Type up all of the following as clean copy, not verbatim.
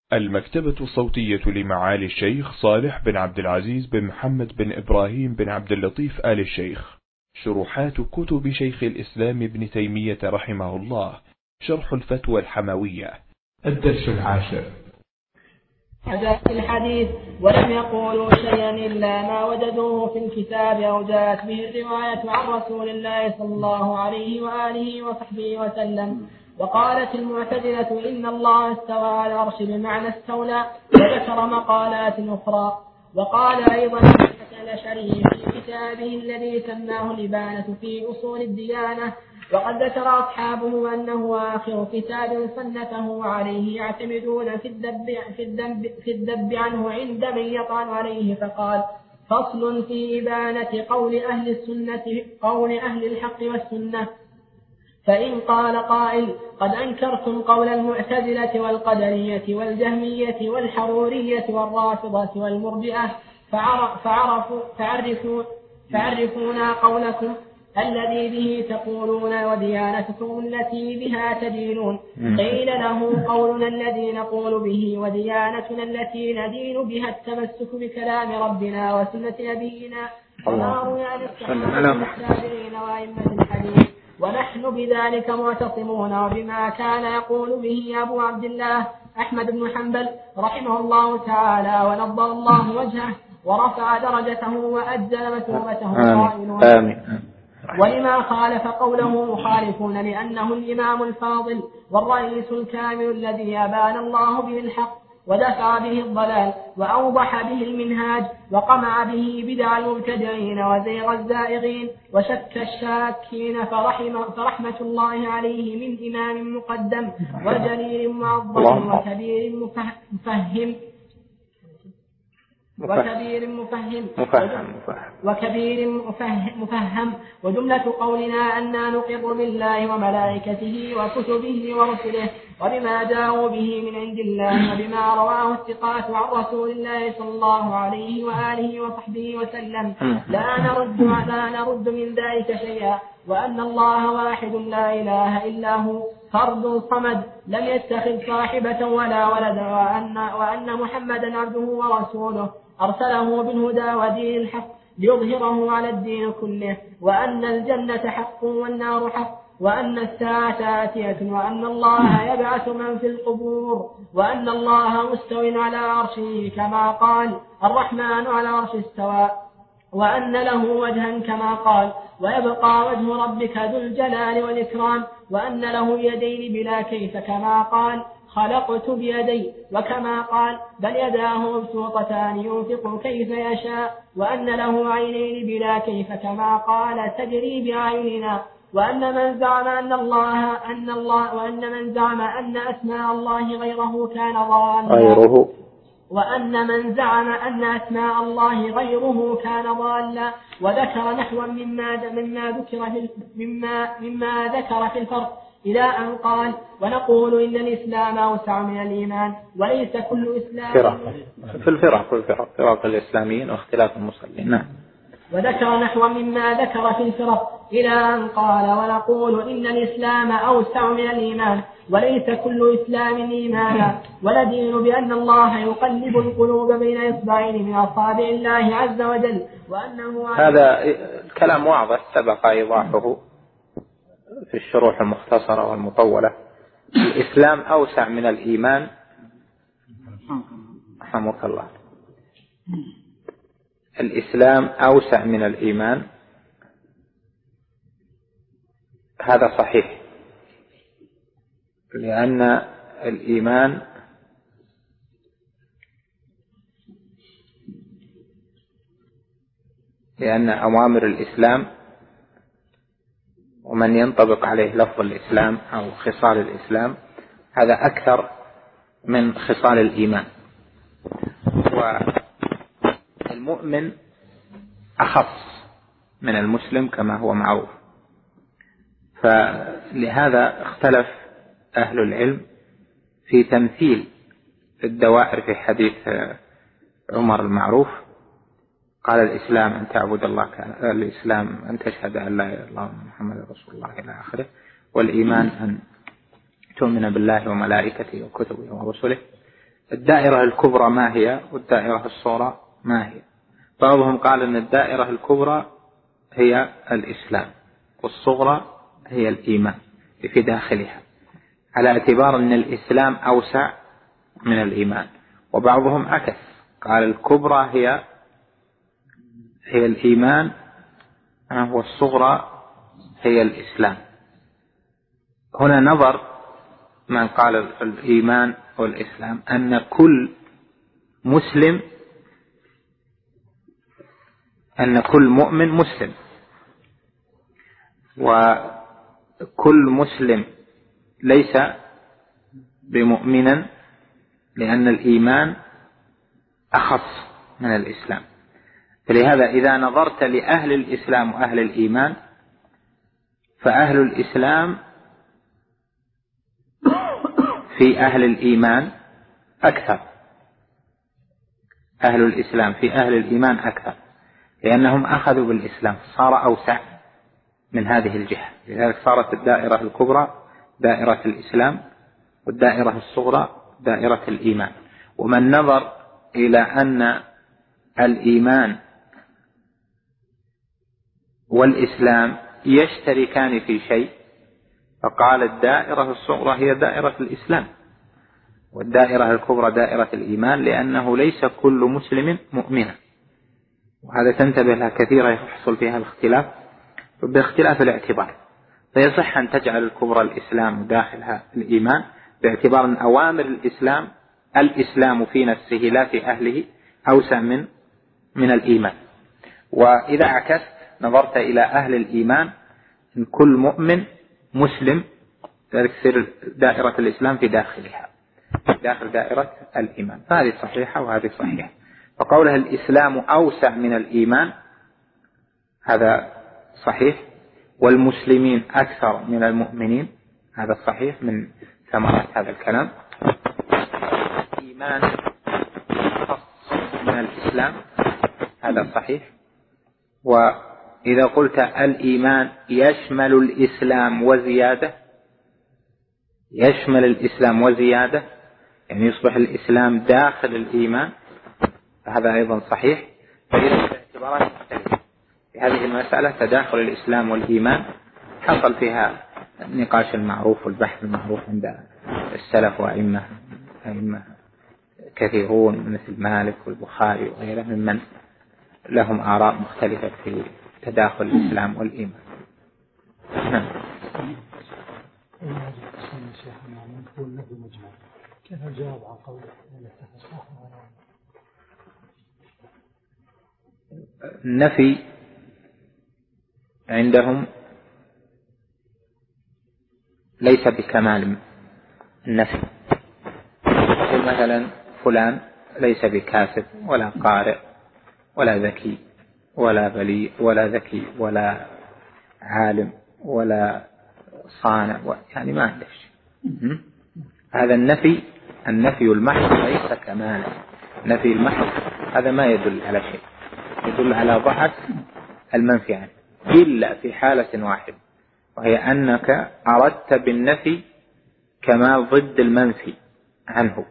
المكتبة الصوتية لمعالي الشيخ صالح بن عبد العزيز بن محمد بن إبراهيم بن عبد اللطيف آل الشيخ. شروحات كتب شيخ الإسلام ابن تيمية رحمه الله. شرح الفتوى الحموية. الدرس 10. هذا الحديث ولم يقولوا شيئا إلا ما وجدوه في الكتاب أو جاءت به الرواية عن رسول الله صلى الله عليه وآله وصحبه وسلم. وقالت المعتزلة إن الله استوى على العرش بمعنى استولى، وذكر مقالات أخرى. وقال أيضا الحسن الأشعري في كتابه الذي سماه الإبانة في أصول الديانة، وقد ذكر أصحابه أنه آخر كتاب صنفه وعليه يعتمدون في الذب عنه عند من يطعن عليه، فقال: فصل في إبانة قول أهل الحق والسنة. فإن قال قائل: قد أنكرتم قول المعتزلة والقدرية والجهمية والحرورية والرافضة والمرجئة، فعرفونا قولكم الذي به تقولون وديانتكم التي بها تدينون. قيل له: قولنا الذي نقول به وديانتنا التي ندين بها التمسك بكلام ربنا وسنة نبينا وما روي عن الصحابة والتابعين وأئمة الحديث، ونحن بذلك معتصمون وبما كان يقول به أبو عبد الله أحمد بن حنبل رحمه الله تعالى ونضر الله وجهه ورفع درجته وأجل مثوبته قائلون: ولما خالف قوله مخالفون لأنه الإمام الفاضل والرئيس الكامل الذي أبان الله به الحق ودفع به الضلال وأوضح به المنهاج وقمع به بدع المبتدعين وزيغ الزائغين وشك الشاكين، فرحمة الله عليه من إمام مقدم وجليل معظم وكبير مفهم. وجملة قولنا أننا نقر بالله وملائكته وكتبه ورسله وبما جاءوا به من عند الله وبما رواه الثقات عن رسول الله صلى الله عليه وآله وصحبه وسلم، لا نرد من ذلك شيئا، وأن الله واحد لا إله إلا هو فرد صمد لم يتخذ صاحبة ولا ولدا، وأن محمدا عبده ورسوله أرسله بالهدى ودين الحق ليظهره على الدين كله، وأن الجنة حق والنار حق، وأن الساعة آتية، وأن الله يبعث من في القبور، وأن الله مستو على عرشه كما قال الرحمن على عرش استوى، وأن له وجها كما قال ويبقى وجه ربك ذو الجلال والإكرام، وأن له يدين بلا كيف كما قال خلقت بيدي، وكما قال بل يداه مبسوطتان ينفق كيف يشاء، وأن له عينين بلا كيف كما قال تجري بأعيننا، وأن من زعم أن أسماء الله غيره كان ضالا، وأن من زعم أن أسماء الله غيره كان ضالا، وذكر نحوا مما ذكر في الفرق إلى أن قال: ونقول إن الإسلام أوسع من الإيمان وليس كل إسلام في الفرق الإسلاميين واختلاف المصلين. نعم. وذكر نحو مما ذكر في الفرق إلى أن قال: ونقول إن الإسلام أوسع من الإيمان وليس كل إسلام إيمانا، وندين بأن الله يقلب القلوب بين إصبعين من أصابع الله عز وجل، وأنه هذا الكلام واضح سبق إيضاحه في الشروح المختصرة والمطولة. الإسلام أوسع من الإيمان، رحمك الله، الإسلام أوسع من الإيمان، هذا صحيح، لأن الإيمان لأن أوامر الإسلام ومن ينطبق عليه لفظ الإسلام أو خصال الإسلام هذا أكثر من خصال الإيمان، والمؤمن أخص من المسلم كما هو معروف. فلهذا اختلف أهل العلم في تمثيل الدوائر في حديث عمر المعروف. قال: الإسلام أن تعبد الله، الإسلام أن تشهد أن لا إله إلا الله محمد رسول الله إلى آخره، والإيمان أن تؤمن بالله وملائكته وكتبه ورسله. الدائرة الكبرى ما هي والدائرة الصغرى ما هي. بعضهم قال أن الدائرة الكبرى هي الإسلام والصغرى هي الإيمان في داخلها، على اعتبار أن الإسلام أوسع من الإيمان. وبعضهم عكس، قال الكبرى هي الإيمان والصغرى هي الإسلام. هنا نظر من قال الإيمان والإسلام أن كل مؤمن مسلم، وكل مسلم ليس بمؤمنا، لأن الإيمان أخص من الإسلام. فلهذا إذا نظرت لأهل الإسلام وأهل الإيمان فأهل الإسلام في أهل الإيمان أكثر، أهل الإسلام في أهل الإيمان أكثر، لأنهم أخذوا بالإسلام، صار أوسع من هذه الجهة. لذلك صارت الدائرة الكبرى دائرة الإسلام، والدائرة الصغرى دائرة الإيمان. ومن نظر إلى أن الإيمان والإسلام يشتركان في شيء فقال الدائرة الصغرى هي دائرة الإسلام، والدائرة الكبرى دائرة الإيمان، لأنه ليس كل مسلم مؤمنا. وهذا تنتبه لها كثيرا يحصل فيها الاختلاف باختلاف الاعتبار. فيصح أن تجعل الكبرى الإسلام وداخلها الإيمان، باعتبار أن أوامر الإسلام في نفسه لا في أهله أوسع من الإيمان. وإذا عكست نظرت إلى أهل الإيمان إن كل مؤمن مسلم، ذلك تصير دائرة الإسلام في داخلها، داخل دائرة الإيمان. فهذه صحيحة وهذه صحيحة. فقولها الإسلام أوسع من الإيمان هذا صحيح، والمسلمين أكثر من المؤمنين هذا صحيح من ثمرات هذا الكلام. الإيمان أخص من الإسلام هذا صحيح. وإذا قلت الإيمان يشمل الإسلام وزيادة، يشمل الإسلام وزيادة يعني يصبح الإسلام داخل الإيمان، فهذا أيضا صحيح. فإذا الاعتبارات مختلفة في هذه المسألة، تداخل الإسلام والإيمان حصل فيها النقاش المعروف والبحث المعروف عند السلف وأئمة كثيرون مثل مالك والبخاري وغيرهم ممن لهم آراء مختلفة في تداخل الإسلام والإيمان. كيف الجواب عن قوله النفي عندهم ليس بكمال النفي. مثلا فلان ليس بكاتب ولا قارئ ولا ذكي ولا بليغ ولا ذكي ولا عالم ولا صانع، يعني ما عنده شيء. هذا النفي المحض ليس كمالا. نفي المحض هذا ما يدل على شيء، يدل على ضعف المنفي عنه، إلا في حالة واحدة، وهي أنك أردت بالنفي كمال ضد المنفي عنه.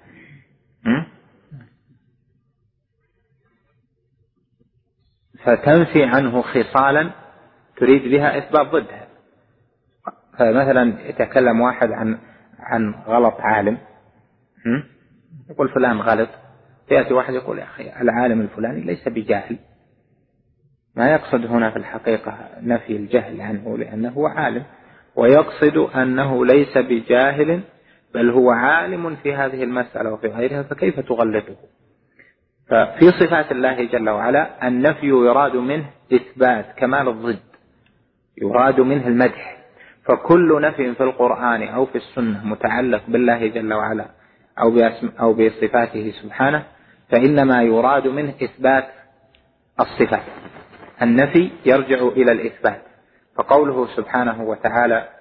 فتنفي عنه خصالا تريد بها إثبات ضدها. فمثلا يتكلم واحد عن غلط عالم، يقول فلان غلط، يأتي واحد يقول يا أخي العالم الفلاني ليس بجاهل. ما يقصد هنا في الحقيقة نفي الجهل عنه لأنه عالم، ويقصد أنه ليس بجاهل بل هو عالم في هذه المسألة وفي غيرها، فكيف تغلطه؟ ففي صفات الله جل وعلا النفي يراد منه إثبات كمال الضد، يراد منه المدح. فكل نفي في القرآن أو في السنة متعلق بالله جل وعلا أو بصفاته سبحانه فإنما يراد منه إثبات الصفات. النفي يرجع إلى الإثبات. فقوله سبحانه وتعالى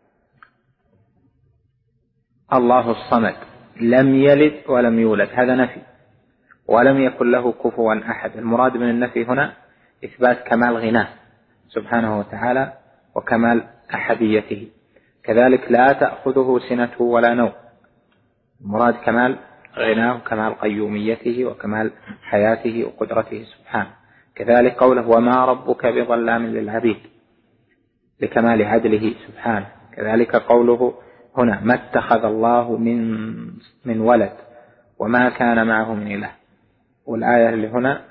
الله الصمد لم يلد ولم يولد، هذا نفي، ولم يكن له كفوا أحد. المراد من النفي هنا إثبات كمال غناه سبحانه وتعالى وكمال أحديته. كذلك لا تأخذه سنة ولا نوم، المراد كمال غناه وكمال قيوميته وكمال حياته وقدرته سبحانه. كذلك قوله وما ربك بظلام للعبيد لكمال عدله سبحانه. كذلك قوله هنا ما اتخذ الله من ولد وما كان معه من إله. والآية اللي هنا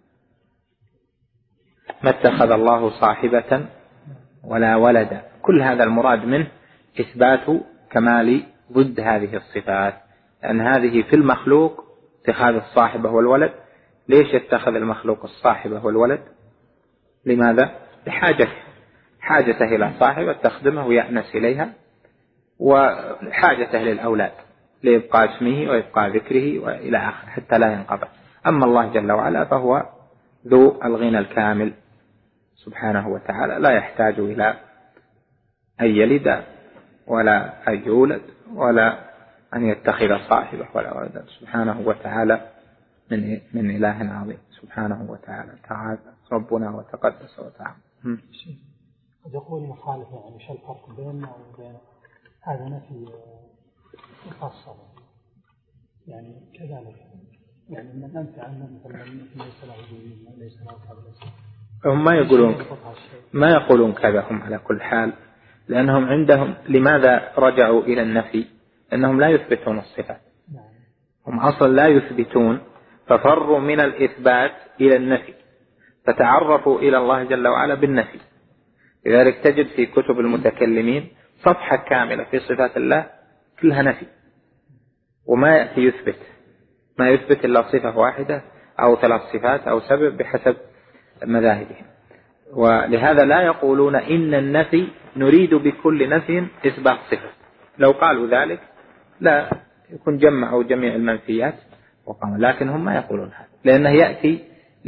ما اتخذ الله صاحبة ولا ولدا. كل هذا المراد منه إثبات كمال ضد هذه الصفات، لأن هذه في المخلوق اتخاذ الصاحبة والولد. ليش يتخذ المخلوق الصاحبة والولد؟ لماذا؟ حاجته إلى صاحبة تخدمه ويأنس إليها، وحاجته للأولاد لإبقاء اسمه وإبقاء ذكره وإلى آخر حتى لا ينقطع. أما الله جل وعلا فهو ذو الغنى الكامل سبحانه وتعالى، لا يحتاج إلى أن يلد ولا أن يولد ولا أن يتخذ صاحبة ولا ولدا سبحانه وتعالى من إله عظيم سبحانه وتعالى. تعالى ربنا وتقدس وتعالى. قد يقول مخالف يعني شو الفرق بيننا وبين هذا نفي مفصل يعني كذلك يعني من أنت عنه مثلا ليس له دين ليس له كذا. هم ما يقولون كذا هم على كل حال، لأنهم عندهم لماذا رجعوا إلى النفي؟ لأنهم لا يثبتون الصفات. هم أصلا لا يثبتون ففروا من الإثبات إلى النفي، فتعرفوا إلى الله جل وعلا بالنفي. لذلك تجد في كتب المتكلمين صفحة كاملة في صفات الله كلها نفي، وما يأتي يثبت، ما يثبت إلا صفة واحدة أو 3 صفات أو 7 بحسب مذاهبهم. ولهذا لا يقولون إن النفي نريد بكل نفي إثبات صفة. لو قالوا ذلك لا يكون جمعوا جميع المنفيات وقاموا، لكن هم ما يقولون هذا، لأنه يأتي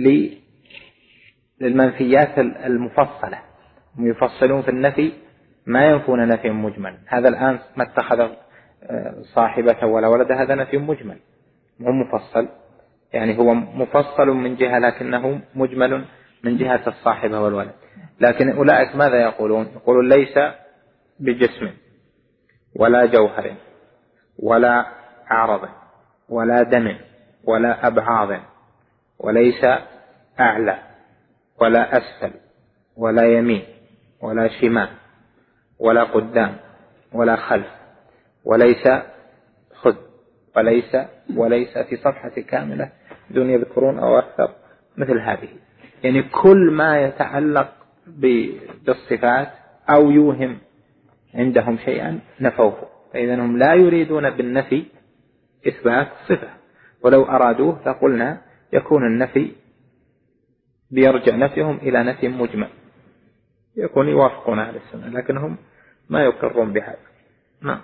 للمنفيات المفصلة. هم يفصلون في النفي ما ينفون نفي مجمل. هذا الآن ما اتخذ صاحبة ولا ولد، هذا نفي مجمل مو مفصل، يعني هو مفصل من جهة لكنه مجمل من جهة الصاحبة والولد. لكن أولئك ماذا يقولون؟ يقولون ليس بجسم ولا جوهر ولا عرض ولا دم ولا أبعاض، وليس أعلى ولا أسفل ولا يمين ولا شمال ولا قدام ولا خلف وليس خذ وليس في صفحة كاملة دون يذكرون أو أكثر مثل هذه. يعني كل ما يتعلق بالصفات أو يوهم عندهم شيئا نفوه. فإذا هم لا يريدون بالنفي إثبات صفة، ولو أرادوه فقلنا يكون النفي بيرجع نفيهم إلى نفي مجمل يكون يوافقون على السنة، لكنهم ما يقرون بهذا. نعم.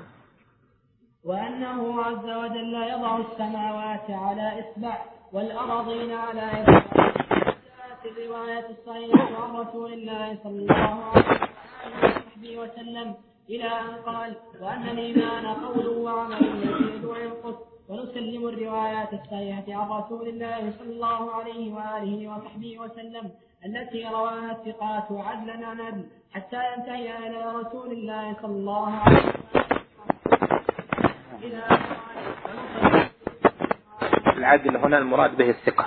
وأنه عز وجل يضع السماوات على إصبع والأراضين على إصبع. جاءت الرواية الصحيحة عن رسول الله صلى الله عليه وسلم إلى أن قال وأن الإيمان قول وعمل يزيد وينقص. ونسلم الروايات الصحيحة عن رسول الله صلى الله عليه وآله وصحبه وسلم التي رواها الثقات عدلا عن عدل حتى ينتهي إلى رسول الله صلى الله عليه وسلم. العدل هنا المراد به الثقة.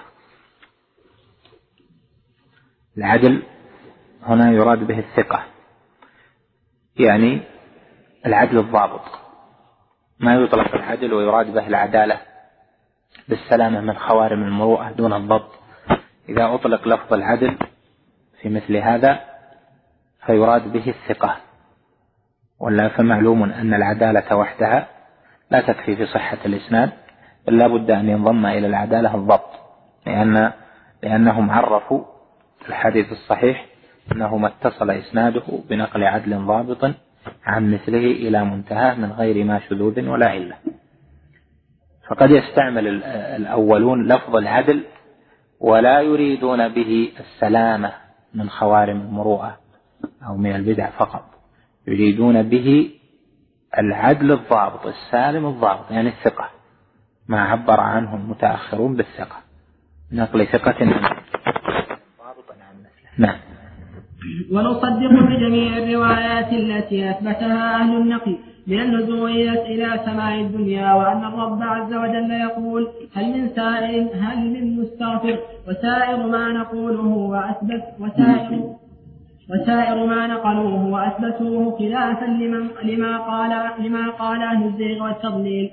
العدل هنا يراد به الثقة، يعني العدل الضابط. ما يطلق العدل ويراد به العدالة بالسلامة من خوارم المروءة دون الضبط. إذا أطلق لفظ العدل في مثل هذا فيراد به الثقة، ولا فمعلوم أن العدالة وحدها لا تكفي في صحة الإسناد، بل لا بد أن ينضم إلى العدالة الضبط، لأنهم عرفوا الحديث الصحيح أنه ما اتصل إسناده بنقل عدل ضابط عن مثله إلى منتهى من غير ما شذوذ ولا علة. فقد يستعمل الأولون لفظ العدل ولا يريدون به السلامة من خوارم المروءة أو من البدع فقط، يريدون به العدل الضابط السالم الضابط، يعني الثقة، ما عبر عنه المتأخرون بالثقة، نقل ثقة ضابطا عن مثله. نعم. ونصدق بجميع الروايات التي أثبتها أهل النقل من النزول إلى سماء الدنيا، وأن الرب عز وجل يقول: هل من سائل هل من مستغفر، وسائر ما نقوله وسائر ما نقلوه وأثبتوه خلافا لما قال أهل الزيغ والتضليل،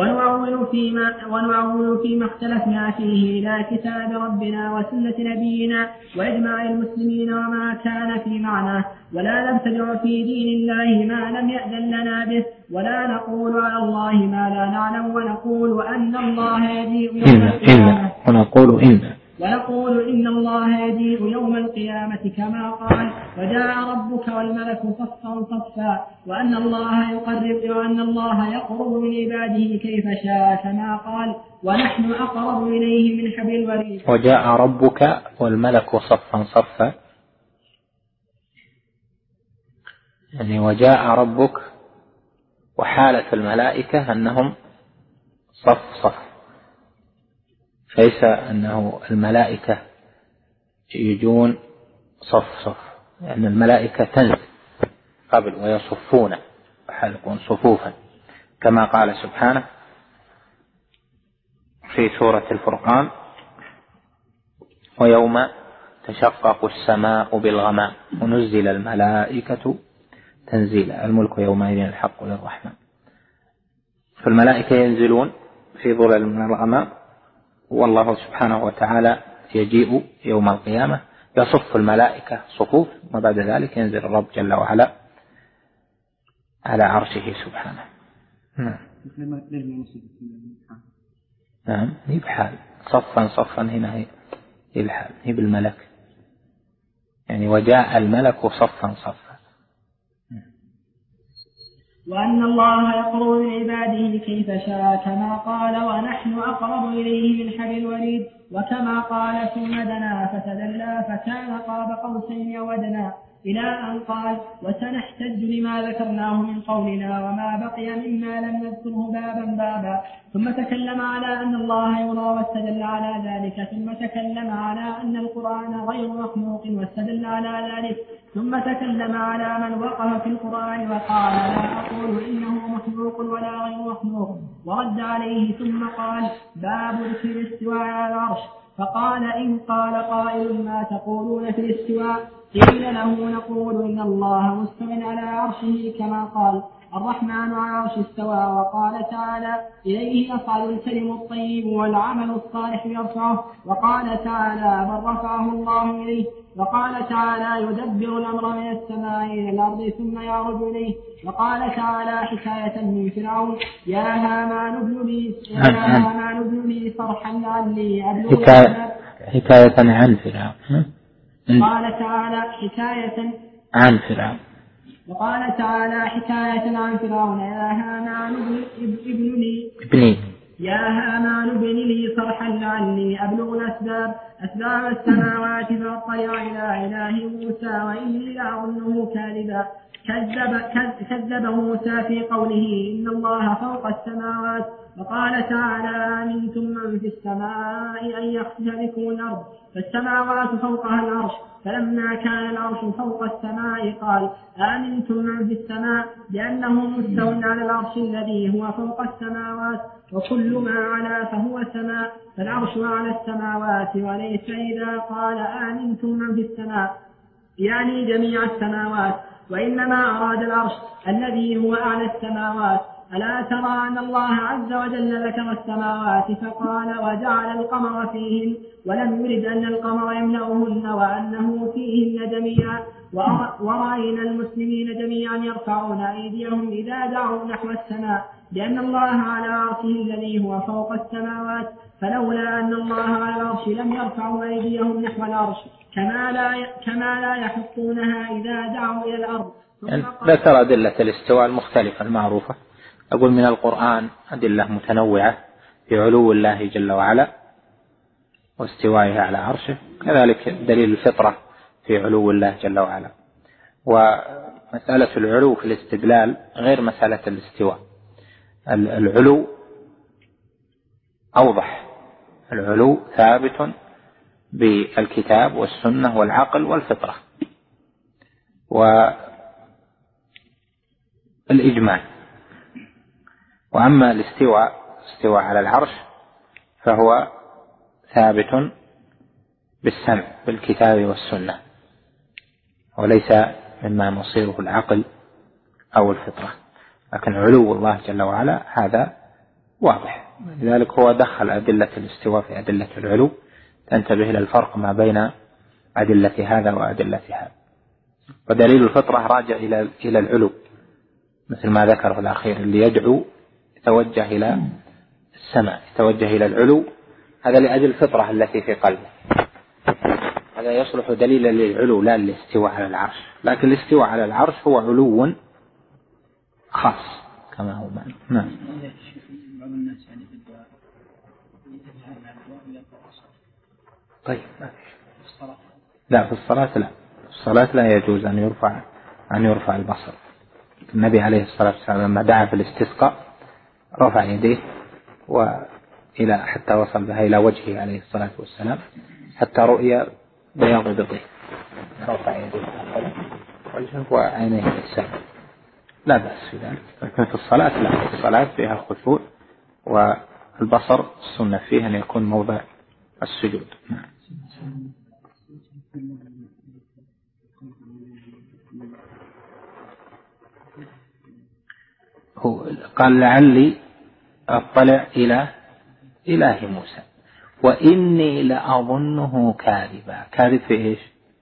ونعول فيما اختلفنا فيه إلى كتاب ربنا وسنة نبينا وإجماع المسلمين وما كان في معناه، ولا نبتدع في دين الله ما لم يأذن لنا به، ولا نقول على الله ما لا نعلم، ونقول أن الله يجيء يوم القيامة ونقول إن الله يجيء يوم القيامة كما قال: وجاء ربك والملك صفا صفا، وأن الله يقرب من عباده كيف شاء كما قال: ونحن أقرب إليه من حبل الوريد. وجاء ربك والملك صفا صفا، يعني وجاء ربك وحالة الملائكة أنهم صف صف، ليس أنه الملائكة يجون صف صف، لأن يعني الملائكة تنزل قبل ويصفون وحلقون صفوفا، كما قال سبحانه في سورة الفرقان: ويوم تشقق السماء بالغمام ونزل الملائكة تنزيلا الملك يومئذ الحق للرحمن. فالملائكة ينزلون في ظلل من الغمام، والله سبحانه وتعالى يجيء يوم القيامة يصف الملائكة صفوف، وبعد ذلك ينزل الرب جل وعلا على عرشه سبحانه. نعم، هي بحال صفا صفا، هنا هي الحال، هي بالملك، يعني وجاء الملك صفا صفا. وأن الله يقرب من عباده كيف شاء كما قال: ونحن أقرب إليه من حبل الوريد، وكما قال: ثم دنا فتدلى فكان قاب قوسين أو أدنى، إلى أن قال: وسنحتج لما ذكرناه من قولنا وما بقي مما لم نذكره بابا، ثم تكلم على أن الله يرى واستدل على ذلك، ثم تكلم على أن القرآن غير مخلوق واستدل على ذلك، ثم تكلم على من وقف في القرآن وقال: لا أقول إنه مخلوق ولا غير مخلوق، ورد عليه، ثم قال: باب ذكر الاستواء على العرش، فقال: إن قال قائل ما تقولون في الاستواء؟ قيل له: نقول إن الله مستو على عرشه كما قال: الرحمن على العرش استوى، وقال تعالى: إليه يصعد الكلم الطيب والعمل الصالح يرفعه، وقال تعالى: بل رفعه الله إليه، وقال تعالى: يدبر الأمر من السماء إلى الأرض ثم يعرج إليه، وقال تعالى حكاية من فرعون: يا هامان ابن لي صرحا لعلي أبلغ حكاية عن فرعون. قال تعالى حكاية عن فرعون، وقال تعالى حكاية عن فرعون: يا هامان ابن لي صرحا لعلي أبلغ أسباب السماوات فأطلع إلى إله موسى وإني لأظنه كاذبا. كذب موسى في قوله: إن الله فوق السماوات، وقال تعالى: أمنتم من في السماء أن يخسف بكم الأرض، فالسماوات فوقها العرش، فلما كان العرش فوق السماء قال: أمنتم من في السماء، لأنه مستو على العرش الذي هو فوق السماوات، وكل ما علا فهو سماء، فالعرش على السماوات، وليس إذا قال أمنتم من في السماء يعني جميع السماوات، وإنما أراد العرش الذي هو أعلى السماوات. ألا ترى أن الله عز وجل ذكر السماوات فقال: وجعل القمر فيهن، ولم يرد أن القمر يملأهن وأنه فيهن جميعا. ورأينا المسلمين جميعا يرفعون أيديهم إذا دعوا نحو السماء، لأن الله على عرشه الذي هو فوق السماوات، فلولا أن الله على العرش لم يرفعوا أيديهم نحو العرش، كما لا يحطونها إذا دعوا إلى الأرض. ذكر أدلة الاستواء المختلفة المعروفة. أقول من القرآن أدلة متنوعة في علو الله جل وعلا واستوائه على عرشه، كذلك دليل الفطرة في علو الله جل وعلا. ومسألة العلو في الاستدلال غير مسألة الاستواء. العلو أوضح، العلو ثابت بالكتاب والسنة والعقل والفطرة والإجماع، وأما الاستواء على العرش فهو ثابت بالسمع بالكتاب والسنة، وليس مما يصيره العقل أو الفطرة. لكن علو الله جل وعلا هذا واضح، لذلك هو دخل أدلة الاستواء في أدلة العلو، تنتبه إلى الفرق ما بين أدلة هذا وأدلة هذا. ودليل الفطرة راجع إلى العلو، مثل ما ذكره الأخير اللي يدعو يتوجه إلى السماء، يتوجه إلى العلو، هذا لأجل الفطرة التي في قلبه، هذا يصلح دليلا للعلو لا للاستواء على العرش. لكن الاستواء على العرش هو علو خاص كما هو معنى. نعم. طيب لا، في الصلاة لا، في الصلاة لا يجوز أن يرفع البصر. النبي عليه الصلاة والسلام لما دعا في الاستسقاء رفع يديه وإلى حتى وصل بها إلى وجهه عليه الصلاة والسلام حتى رؤي بياض بطيه، رفع يديه وجهه وعينيه السماء، لا بأس في ذلك. لكن في الصلاة لا، في الصلاة فيها الخشوع، والبصر السنة فيه أن يكون موضع السجود. هو قال لعلي أطلع إلى إله موسى وإني لأظنه كاذبا. كاذب في إيش؟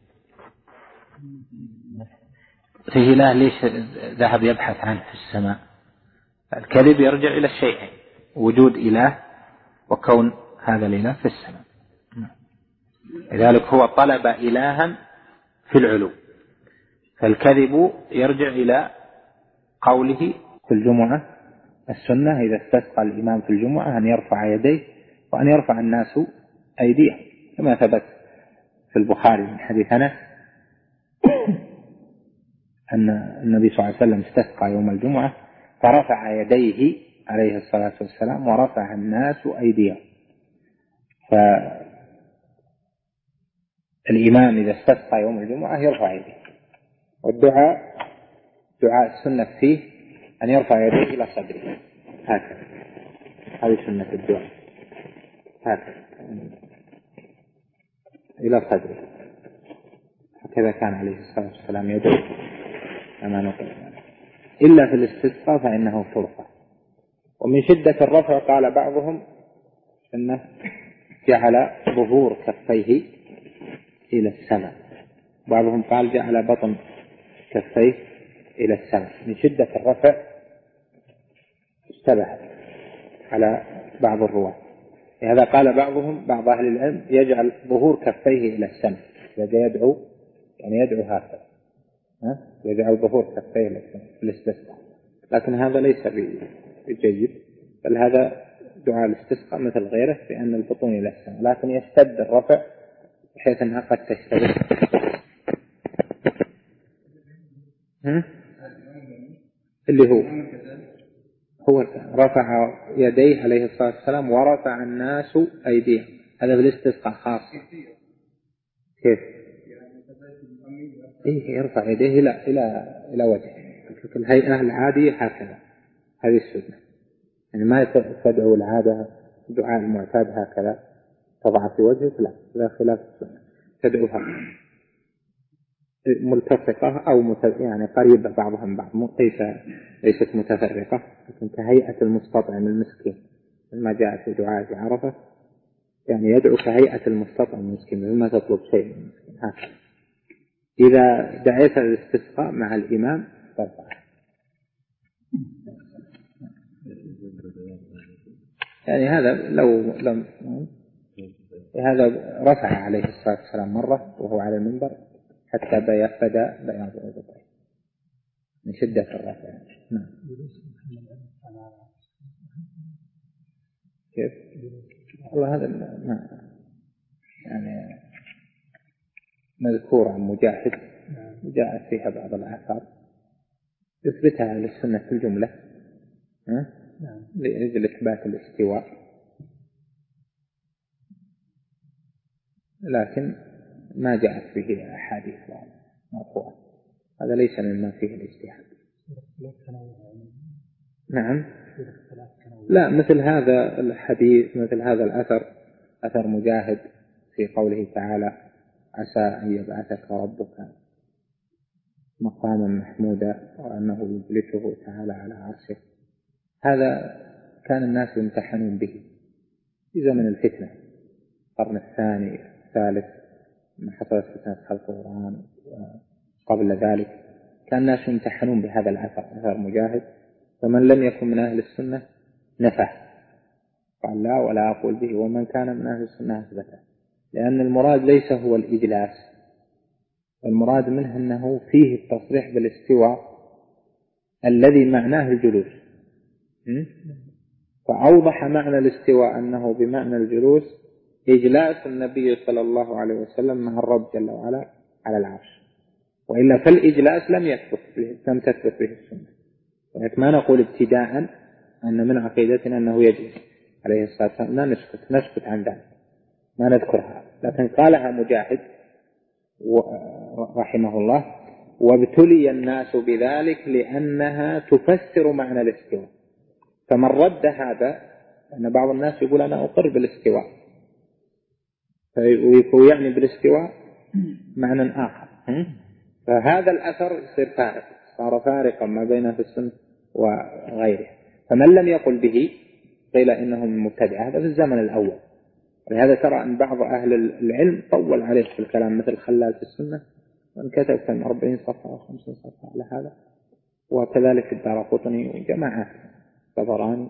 في إله ليش ذهب يبحث عنه في السماء؟ الكذب يرجع إلى الشيئين، وجود إله وكون هذا الإله في السماء. لذلك هو طلب إلها في العلو، فالكذب يرجع إلى قوله في الجمعة السنة إذا استسقى الإمام في الجمعة أن يرفع يديه وأن يرفع الناس أيديهم، كما ثبت في البخاري من حديث أنس أن النبي صلى الله عليه وسلم استسقى يوم الجمعة فرفع يديه عليه الصلاة والسلام ورفع الناس أيديهم. فالإمام إذا استسقى يوم الجمعة يرفع يديه، والدعاء دعاء السنة فيه أن يرفع يديه إلى صدره هكذا، هذه سنة الدعاء هكذا إلى صدره، هكذا كان عليه الصلاة والسلام يدعو كما نقول. إلا في الاستسقاء فإنه ترفع. ومن شدة الرفع قال بعضهم أنه جعل ظهور كفيه إلى السماء، بعضهم قال جعل بطن كفيه إلى السماء. من شدة الرفع اشتبه على بعض الرواة، لهذا قال بعضهم بعض أهل العلم يجعل ظهور كفيه إلى السماء إذا يدعو، يعني يدعو هكذا، يجعل ظهور كفيه إلى السماء في الاستسقاء، لكن هذا ليس بجيد، بل هذا دعاء الاستسقاء مثل غيره بأن البطون إلى السماء، لكن يشتد الرفع بحيث أنها قد تشتبه. اللي هو رفع يديه عليه الصلاة والسلام ورفع الناس أيديهم، هذا بالاستسقاء خاص. كيف؟ يرفع يديه إلى وجهه الهيئة العادية هكذا، هذه السنة، يعني ما تدعو العادة دعاء المعتاد هكذا تضع في وجهك، لا خلاف السنة، تدعوها ملتصقة أو يعني قريبة بعضها من بعض، ليست متفرقة، لكن كهيئة المستطعم المسكين ما جاء في دعاء عرفة، يعني يدعو كهيئة المستطعم المسكين مما تطلب شيء من المسكين هكذا. إذا دعيت الاستسقاء مع الإمام فرفع، يعني هذا لو لم هذا رفع عليه الصلاة والسلام مرة وهو على المنبر حتى بدا بياض البطين من شدة الرفع. نعم. كيف؟ والله هذا يعني مذكور عن مجاهد وجاءت فيها بعض الآثار يثبتها للسنة في الجملة لأجل إثبات الاستواء، لكن ما جاءت به أحاديث مرفوعة، هذا ليس مما فيه الاجتهاد. نعم. لا، مثل هذا الحديث، مثل هذا الأثر، أثر مجاهد في قوله تعالى: عسى أن يبعثك ربك مقاما محمودا وأنه يجلسه تعالى على عرشه. هذا كان الناس يمتحنون به في زمن الفتنة، القرن الثاني الثالث، لما حصلت فتنة خلق القرآن. قبل ذلك كان الناس يمتحنون بهذا الأثر، أثر مجاهد، فمن لم يكن من أهل السنة نفى، قال لا ولا أقول به، ومن كان من أهل السنة أثبته. لأن المراد ليس هو الإجلاس، المراد منه أنه فيه التصريح بالاستواء الذي معناه الجلوس، فأوضح معنى الاستواء أنه بمعنى الجلوس، إجلاس النبي صلى الله عليه وسلم مع الرب جل وعلا على العرش. وإلا فالإجلاس لم تثبت به السنة. ولكن ما نقول ابتداء أن من عقيدتنا أنه يجلس عليه الصلاة والسلام، لا نسكت عن ذلك، ما نذكرها. لكن قالها مجاهد رحمه الله: وابتلي الناس بذلك لأنها تفسر معنى الاستواء. فمن رد هذا، أن بعض الناس يقول أنا أقر بالاستواء، ويعني بالاستواء معنى آخر، فهذا الأثر يصير فارق، صار فارقا ما بين أهل السنة وغيره. فمن لم يقل به قيل إنه مبتدع. هذا في الزمن الأول. ولهذا ترى أن بعض أهل العلم طول عليه في الكلام، مثل خلال في السنة، وأن كتب كان 40 صفحة أو 50 صفحة على هذا. وكذلك الدارقطني وجماعة طبراني.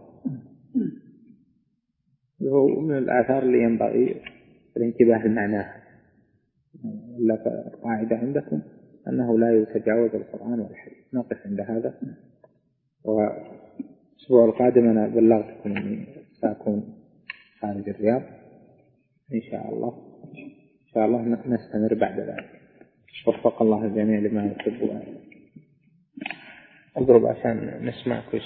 هو من الآثار اللي ينبغي الانتباه لمعناها. إلا قاعدة عندكم أنه لا يتجاوز القرآن والحديث. نقف عند هذا، والأسبوع القادم أنا بلغتكم أني سأكون خارج الرياض إن شاء الله. إن شاء الله نستمر بعد ذلك. وفق الله الجميع لما يحب ويرضى. أضرب عشان نسمع كويس.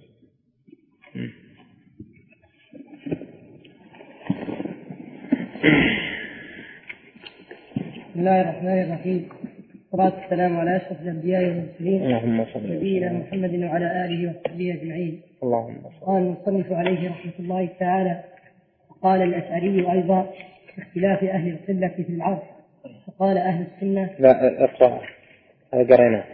بسم الله الرحمن الرحيم. والصلاة والسلام على أشرف الأنبياء والمرسلين نبينا محمد وعلى آله وصحبه أجمعين. اللهم صل. قال المصنف عليه رحمة الله تعالى: وقال الأشعري أيضا اختلاف أهل القبلة في العرش، فقال أهل السنة. لا اقرأ، هذا قريناه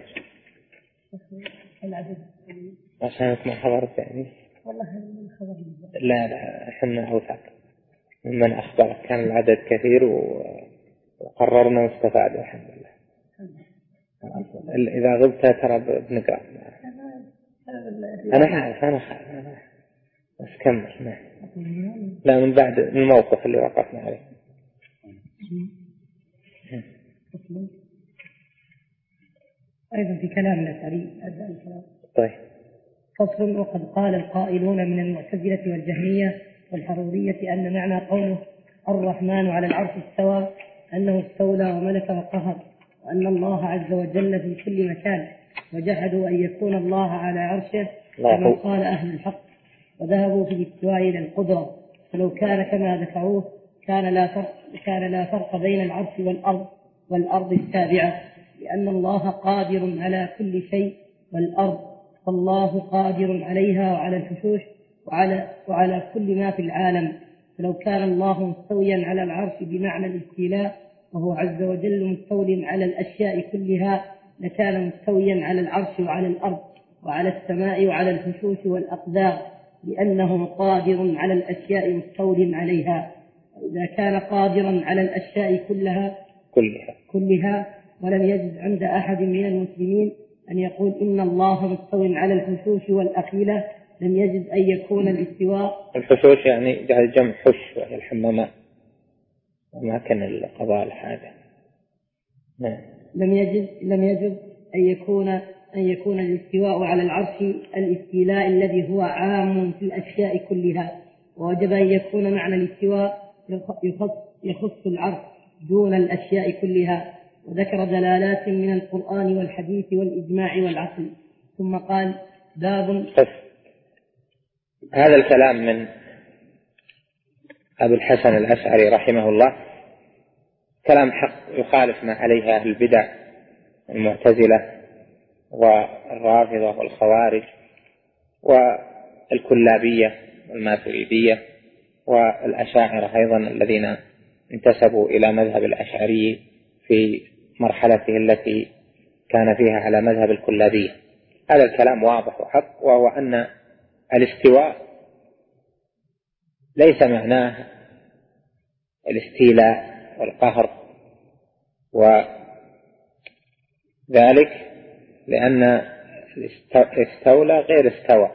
عشان اسمع خبرك يعني. والله من خبر. لا احنا أوثق من أخبرك، كان العدد كثير وقررنا واستفادنا الحمد لله. إذا غبت ترى بنقرأ. أنا خايف بس كمل. لا، من بعد الموقف اللي وقفنا عليه. أيضا في كلام الأشعري. طيب. فصل. وقد قال القائلون من المعتزلة والجهمية والحرورية أن معنى قوله الرحمن على العرش استوى أنه استولى وملك وقهر، وأن الله عز وجل في كل مكان، وجحدوا أن يكون الله على عرشه كما قال أهل الحق، وذهبوا في الاستواء إلى القدرة. فلو كان كما ذكروه كان لا فرق بين العرش والأرض التابعة، لأن الله قادر على كل شيء، والأرض فالله قادر عليها وعلى الحشوش وعلى كل ما في العالم. فلو كان الله مستويا على العرش بمعنى الاستيلاء، وهو عز وجل مستول على الأشياء كلها، لكان مستويا على العرش وعلى الأرض وعلى السماء وعلى الحشوش والأقدار، لأنه قادر على الأشياء مستول عليها. إذا كان قادرا على الأشياء كلها ولم يجد عند أحد من المسلمين أن يقول إن الله مستوى على الحشوش والأخيلة، لم يجد أن يكون الاستواء. الحشوش يعني جمع حش وهي الحمامات، وما كان القضاء الحاجة. لم يجد أن يكون الاستواء على العرش الاستيلاء الذي هو عام في الأشياء كلها، ووجب أن يكون معنى الاستواء يخص العرش دون الأشياء كلها، وذكر دلالات من القرآن والحديث والإجماع والعقل. ثم قال: باب. هذا الكلام من أبي الحسن الأشعري رحمه الله كلام حق، يخالف ما عليه أهل البدع المعتزلة والرافضة والخوارج والكلابية والماتريدية والأشاعرة أيضا الذين انتسبوا إلى مذهب الأشعري في مرحلته التي كان فيها على مذهب الكلابية. هذا الكلام واضح وحق، وهو أن الاستواء ليس معناه الاستيلاء والقهر، وذلك لأن استولى غير استوى.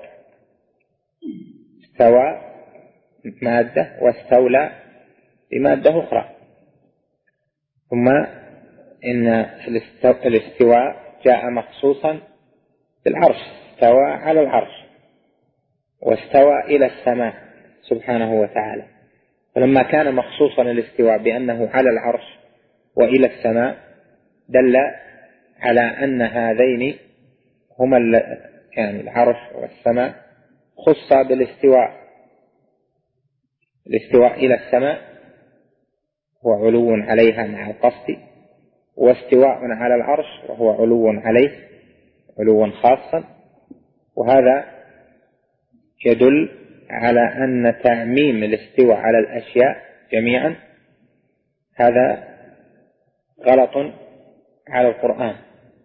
استوى مادة واستولى بمادة أخرى. ثم إن الاستواء جاء مخصوصا بالعرش، استوى على العرش واستوى إلى السماء سبحانه وتعالى. فلما كان مخصوصا الاستواء بأنه على العرش وإلى السماء دل على أن هذين هما يعني العرش والسماء خص بالاستواء. الاستواء إلى السماء هو علو عليها مع القصد، واستواء على العرش وهو علو عليه علو خاصا. وهذا يدل على أن تعميم الاستواء على الأشياء جميعا هذا غلط على القرآن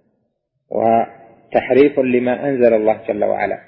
وتحريف لما أنزل الله جل وعلا.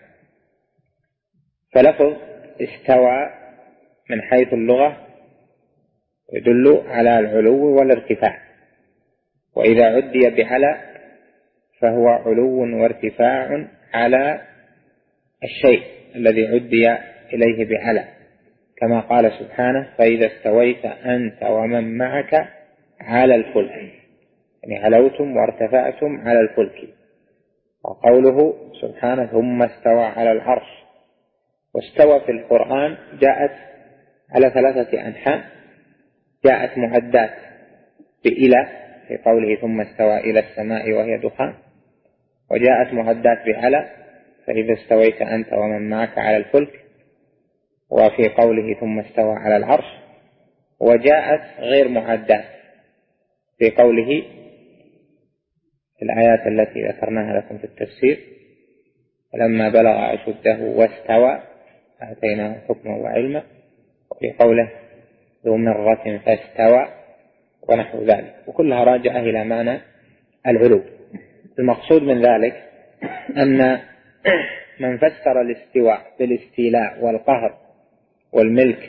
فلفظ استوى من حيث اللغة يدل على العلو والارتفاع، وإذا عدي بعلى فهو علو وارتفاع على الشيء الذي عدي إليه بعلى، كما قال سبحانه: فإذا استويت أنت ومن معك على الفلك، يعني علوتم وارتفعتم على الفلك. وقوله سبحانه: ثم استوى على العرش. واستوى في القرآن جاءت على 3 أنحاء. جاءت معدات بإلى في قوله ثم استوى إلى السماء وهي دخان، وجاءت معدات بعلى فإذا استويت أنت ومن معك على الفلك، وفي قوله ثم استوى على العرش. وجاءت غير معدات في قوله في الآيات التي ذكرناها لكم في التفسير: ولما بلغ أشده واستوى آتيناه حكما وعلما، وفي قوله ذو مرة فاستوى، ونحو ذلك، وكلها راجعة إلى معنى العلو. المقصود من ذلك أن من فسر الاستواء بالاستيلاء والقهر والملك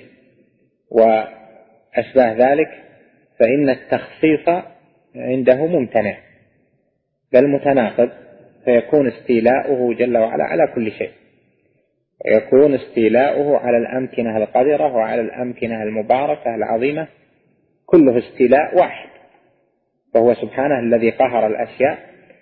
وأشباه ذلك فإن التخصيص عنده ممتنع بل متناقض، فيكون استيلاؤه جل وعلا على كل شيء، ويكون استيلاؤه على الأمكنة القذرة وعلى الأمكنة المباركة العظيمة، كله استيلاء واحد، فهو سبحانه الذي قهر الأشياء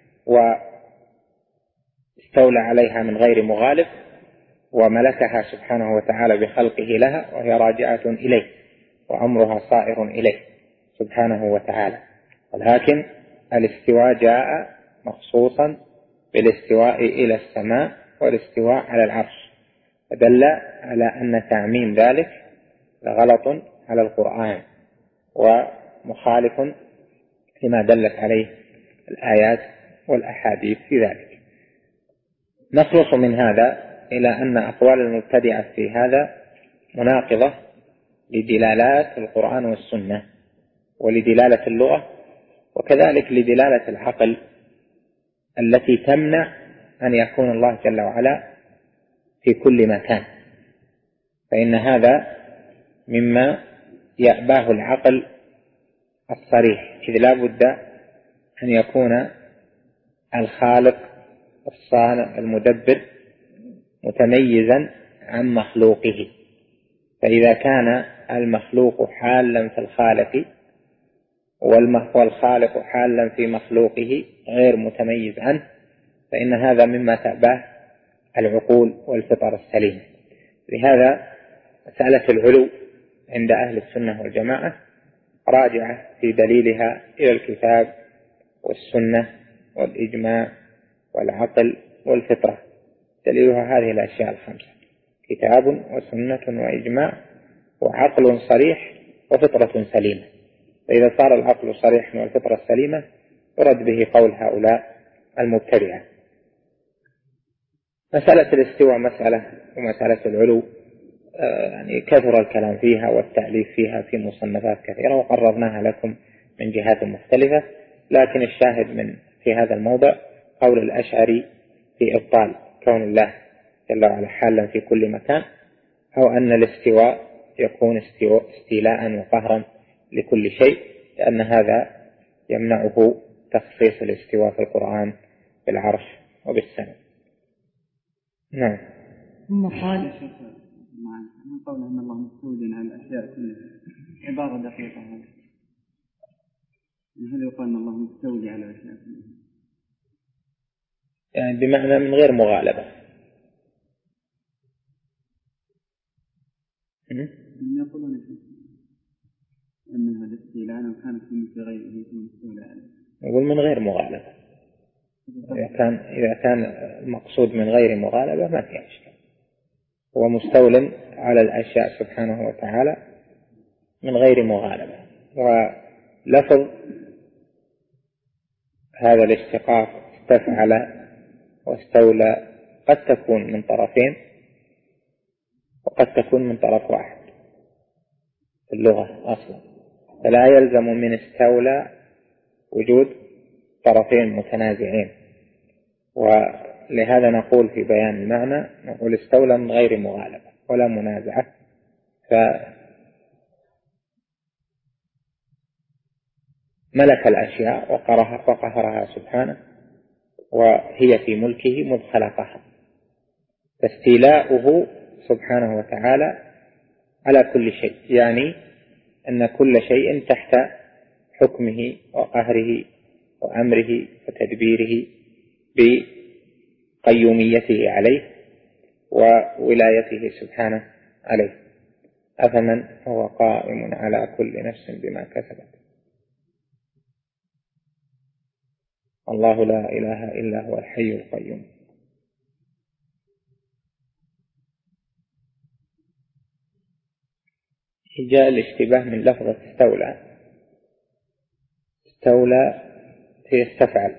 واستولى عليها من غير مغالب، وملكها سبحانه وتعالى بخلقه لها، وهي راجعة إليه وأمرها صائر إليه سبحانه وتعالى. ولكن الاستواء جاء مخصوصا بالاستواء إلى السماء والاستواء على العرش، فدل على أن تعميم ذلك غلط على القرآن ومخالف لما دلت عليه الآيات والأحاديث في ذلك. نخلص من هذا إلى أن أقوال المبتدعة في هذا مناقضة لدلالات القرآن والسنة ولدلالة اللغة، وكذلك لدلالة العقل التي تمنع أن يكون الله جل وعلا في كل مكان، فإن هذا مما يأباه العقل الصريح، إذ لا بد أن يكون الخالق الصانع المدبر متميزا عن مخلوقه. فإذا كان المخلوق حالا في الخالق والخالق حالا في مخلوقه غير متميز عنه، فإن هذا مما تأباه العقول والفطر السليمة. لهذا مسألة العلو عند أهل السنة والجماعة راجعة في دليلها إلى الكتاب والسنة والإجماع والعقل والفطرة. دليلها هذه الأشياء الخمسة: كتاب وسنة وإجماع وعقل صريح وفطرة سليمة. فإذا صار العقل صريحا والفطرة سليمة يرد به قول هؤلاء المبتدعة. مسألة الاستواء ومسألة العلو يعني كثر الكلام فيها والتأليف فيها في مصنفات كثيرة وقررناها لكم من جهات مختلفة، لكن الشاهد في هذا الموضع قول الأشعري في إبطال كون الله جل وعلا حالا في كل مكان، أو أن الاستواء يكون استيلاء وقهرا لكل شيء، لأن هذا يمنعه تخصيص الاستواء في القرآن بالعرش وبالسماء. نعم. ثم قال من قول أن الله مستولي على الأشياء كلها عبارة دقيقة، هل يقال أن الله مستولي على الأشياء كلها؟ يعني بمعنى من غير مغالبة. يقولون أن هذا الاستيلاء لو كان في مثل غيره يكون مستولى عليه. يقول من غير مغالبة. إذا كان المقصود من غير مغالبة ما في أشكال. هو مستول على الأشياء سبحانه وتعالى من غير مغالبة. ولفظ هذا الاشتقاق استفعل واستولى قد تكون من طرفين وقد تكون من طرف واحد في اللغة أصلا، فلا يلزم من استولى وجود طرفين متنازعين. ولهذا نقول في بيان المعنى نقول استولى من غير مغالبة ولا منازعة، فملك الأشياء وقهرها سبحانه وهي في ملكه مذ خلقها، فاستيلاؤه سبحانه وتعالى على كل شيء يعني أن كل شيء تحت حكمه وقهره وأمره وتدبيره بقيوميته عليه وولايته سبحانه عليه. أفمن هو قائم على كل نفس بما كسبت، الله لا إله إلا هو الحي القيوم. جاء الاشتباه من لفظة استولى هي استفعل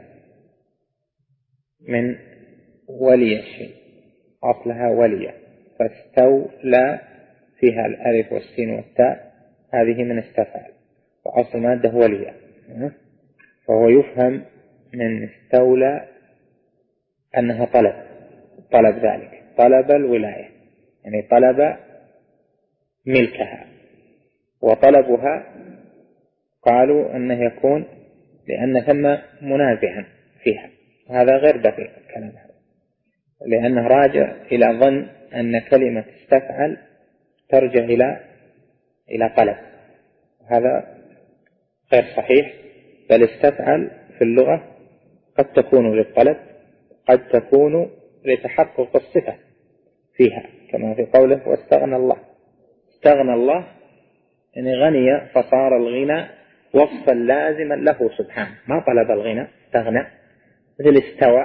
من ولي الشيء، أصلها ولي، فاستولى فيها الألف والسين والتاء، هذه من استفعل، وأصل مادة ولي، فهو يفهم من استولى أنها طلب ذلك، طلب الولاية، يعني طلب ملكها. وطلبها قالوا أنه يكون لأن ثم منازعا فيها، هذا غير دقيق الكلام هذا، لأنه راجع إلى ظن أن كلمة استفعل ترجع إلى طلب، هذا غير صحيح، بل استفعل في اللغة قد تكون للطلب قد تكون لتحقق الصفة فيها، كما في قوله واستغنى الله. استغنى الله يعني غني، فصار الغنى وصفا لازما له سبحانه، ما طلب الغنى، استغنى، مثل استوى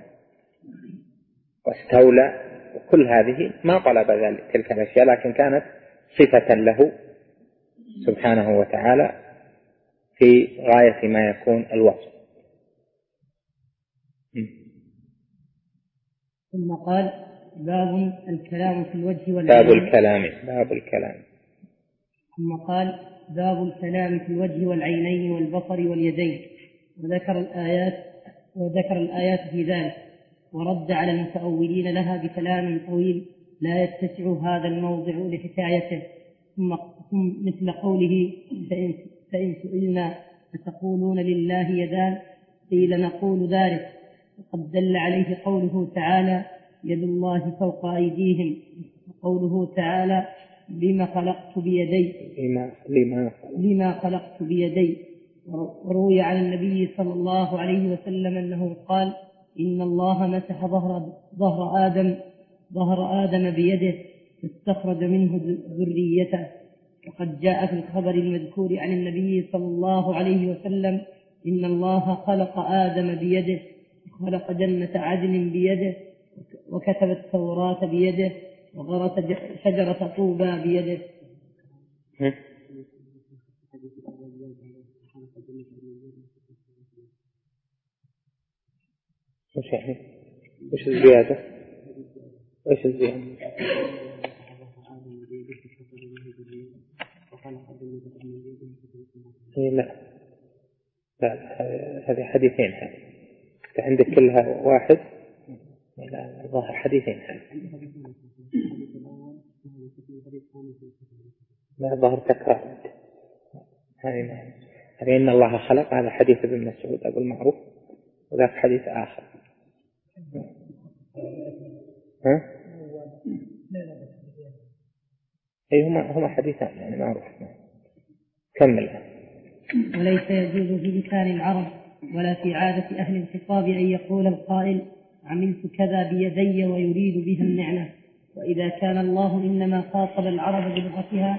واستولى، وكل هذه ما طلب ذلك تلك الأشياء، لكن كانت صفة له سبحانه وتعالى في غاية ما يكون الوصف. ثم قال باب الكلام في الوجه والعين. باب الكلام. ثم قال باب الكلام في الوجه والعينين والبصر واليدين، وذكر الآيات في ذلك، ورد على المتأولين لها بكلام طويل لا يتسع هذا الموضع لحكايته، ثم مثل قوله فإن سئلنا فتقولون لله يدان قيل نقول ذلك، وقد دل عليه قوله تعالى يد الله فوق أيديهم، وقوله تعالى لما خلقت بيدي. وروي عن النبي صلى الله عليه وسلم أنه قال إن الله مسح ظهر آدم بيده فاستخرج منه ذريته. وقد جاء في الخبر المذكور عن النبي صلى الله عليه وسلم إن الله خلق آدم بيده، وخلق جنة عدن بيده، وكتب التوراة بيده، وغرس شجرة طوبى بيده. وش الزيادة؟ وإيش الزيادة؟ لا هذه حديثين. هذه عندك كلها واحد. لا الظاهر حديثين. لا الظاهر تكرار. هذه إن الله خلق، هذا حديث ابن مسعود أبو المعروف، وذاك حديث آخر. ها؟ أي هما حديثان يعني معروف. كمل. وليس يجوز في لسان العرب ولا في عادة أهل الخطاب أن يقول القائل عملت كذا بيدي ويريد بها النعمة، وإذا كان الله إنما خاطب العرب بلغتها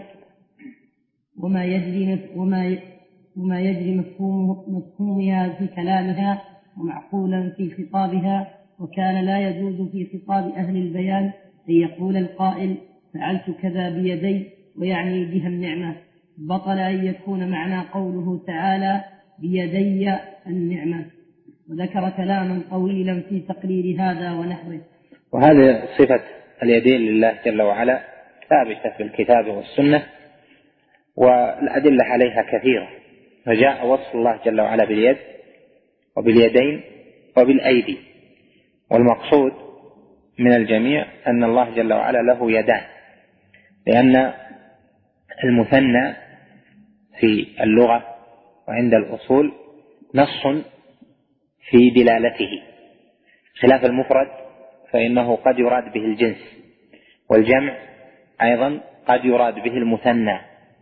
وما يجري مفهومها في كلامها ومعقولا في خطابها، وكان لا يجوز في خطاب أهل البيان أن يقول القائل فعلت كذا بيدي ويعني بها النعمة، بطل أن يكون معنى قوله تعالى بيدي النعمة. وذكر كلاما طويلا في تقرير هذا ونحوه. وهذه صفة اليدين لله جل وعلا ثابتة في الكتاب والسنة، والأدلة عليها كثيرة، فجاء وصف الله جل وعلا باليد وباليدين وبالأيدي. والمقصود من الجميع أن الله جل وعلا له يدان، لأن المثنى في اللغة وعند الأصول نص في دلالته، خلاف المفرد فإنه قد يراد به الجنس، والجمع أيضا قد يراد به المثنى.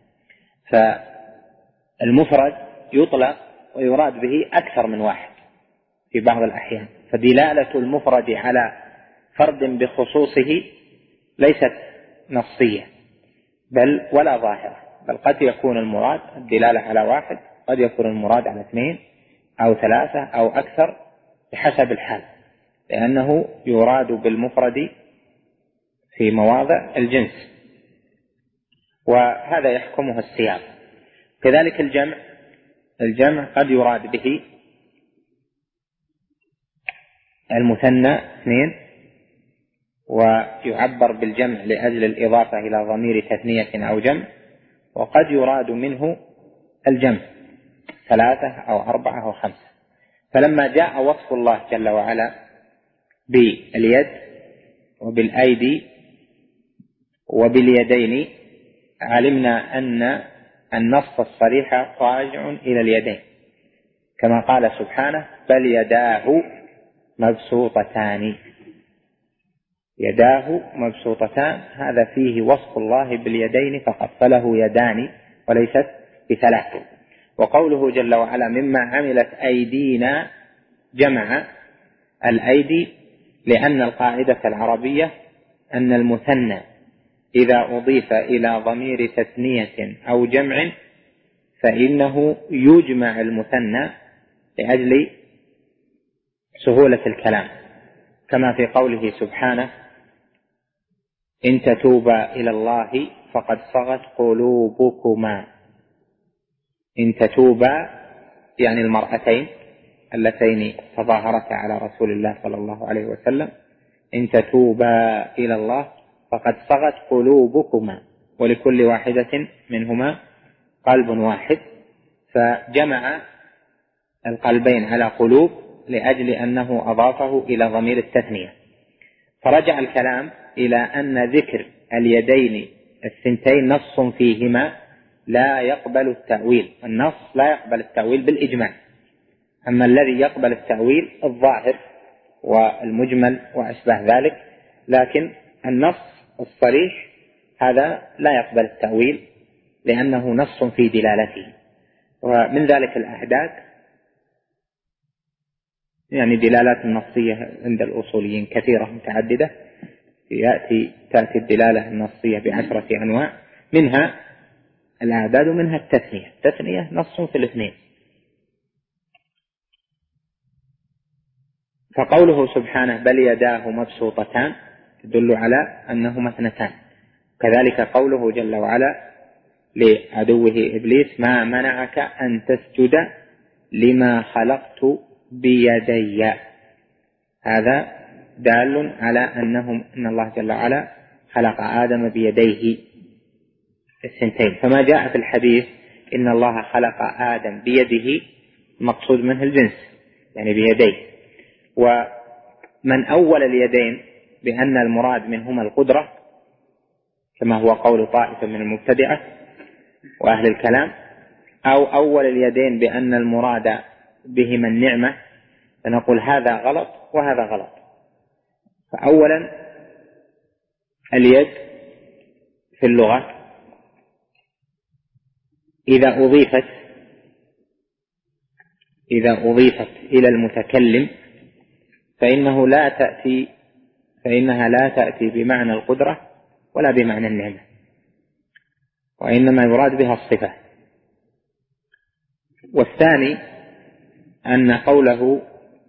فالمفرد يطلق ويراد به أكثر من واحد في بعض الأحيان، فدلالة المفرد على فرد بخصوصه ليست نصية بل ولا ظاهرة، بل قد يكون المراد الدلالة على واحد، قد يكون المراد على 2 أو 3 أو أكثر بحسب الحال، لأنه يراد بالمفرد في مواضع الجنس، وهذا يحكمه السياق. كذلك الجمع قد يراد به المثنى 2 ويعبر بالجمع لأجل الإضافة إلى ضمير تثنية أو جمع، وقد يراد منه الجمع 3 أو 4 أو 5. فلما جاء وصف الله جل وعلا باليد وبالأيدي وباليدين علمنا أن النص الصريح راجع إلى اليدين، كما قال سبحانه بل يداه مبسوطتان. يداه مبسوطتان هذا فيه وصف الله باليدين فقط، فله يدان وليست ب3. وقوله جل وعلا مما عملت أيدينا جمع الأيدي، لأن القاعدة العربية أن المثنى إذا أضيف إلى ضمير تثنية أو جمع فإنه يجمع المثنى لأجل سهولة الكلام، كما في قوله سبحانه إن تتوبا إلى الله فقد صغت قلوبكما. إن تتوبا يعني المرأتين اللتين تظاهرتا على رسول الله صلى الله عليه وسلم، إن تتوبا إلى الله فقد صغت قلوبكما، ولكل واحدة منهما قلب واحد، فجمع القلبين على قلوب لأجل أنه أضافه إلى ضمير التثنية. فرجع الكلام إلى أن ذكر اليدين الثنتين نص فيهما لا يقبل التأويل، النص لا يقبل التأويل بالإجماع، أما الذي يقبل التأويل الظاهر والمجمل وأشبه ذلك، لكن النص الصريح هذا لا يقبل التأويل لأنه نص في دلالته. ومن ذلك الأحداث يعني دلالات النصية عند الأصوليين كثيرة متعددة، تأتي الدلالة النصية ب10 أنواع، منها الأعداد ومنها التثنية نص في الاثنين. فقوله سبحانه بل يداه مبسوطتان تدل على أنهما اثنتان. كذلك قوله جل وعلا لعدوه إبليس ما منعك أن تسجد لما خلقت بيدي، هذا دال على أن الله جل وعلا خلق آدم بيديه الثنتين. فما جاء في الحديث إن الله خلق آدم بيده مقصود منه الجنس، يعني بيديه. ومن أول اليدين بأن المراد منهما القدرة كما هو قول طائفة من المبتدعة وأهل الكلام، أو أول اليدين بأن المراد بهما النعمة، فنقول هذا غلط وهذا غلط. فأولا اليد في اللغة إذا أضيفت إلى المتكلم فإنها لا تأتي بمعنى القدرة ولا بمعنى النعمة، وإنما يراد بها الصفة. والثاني أن قوله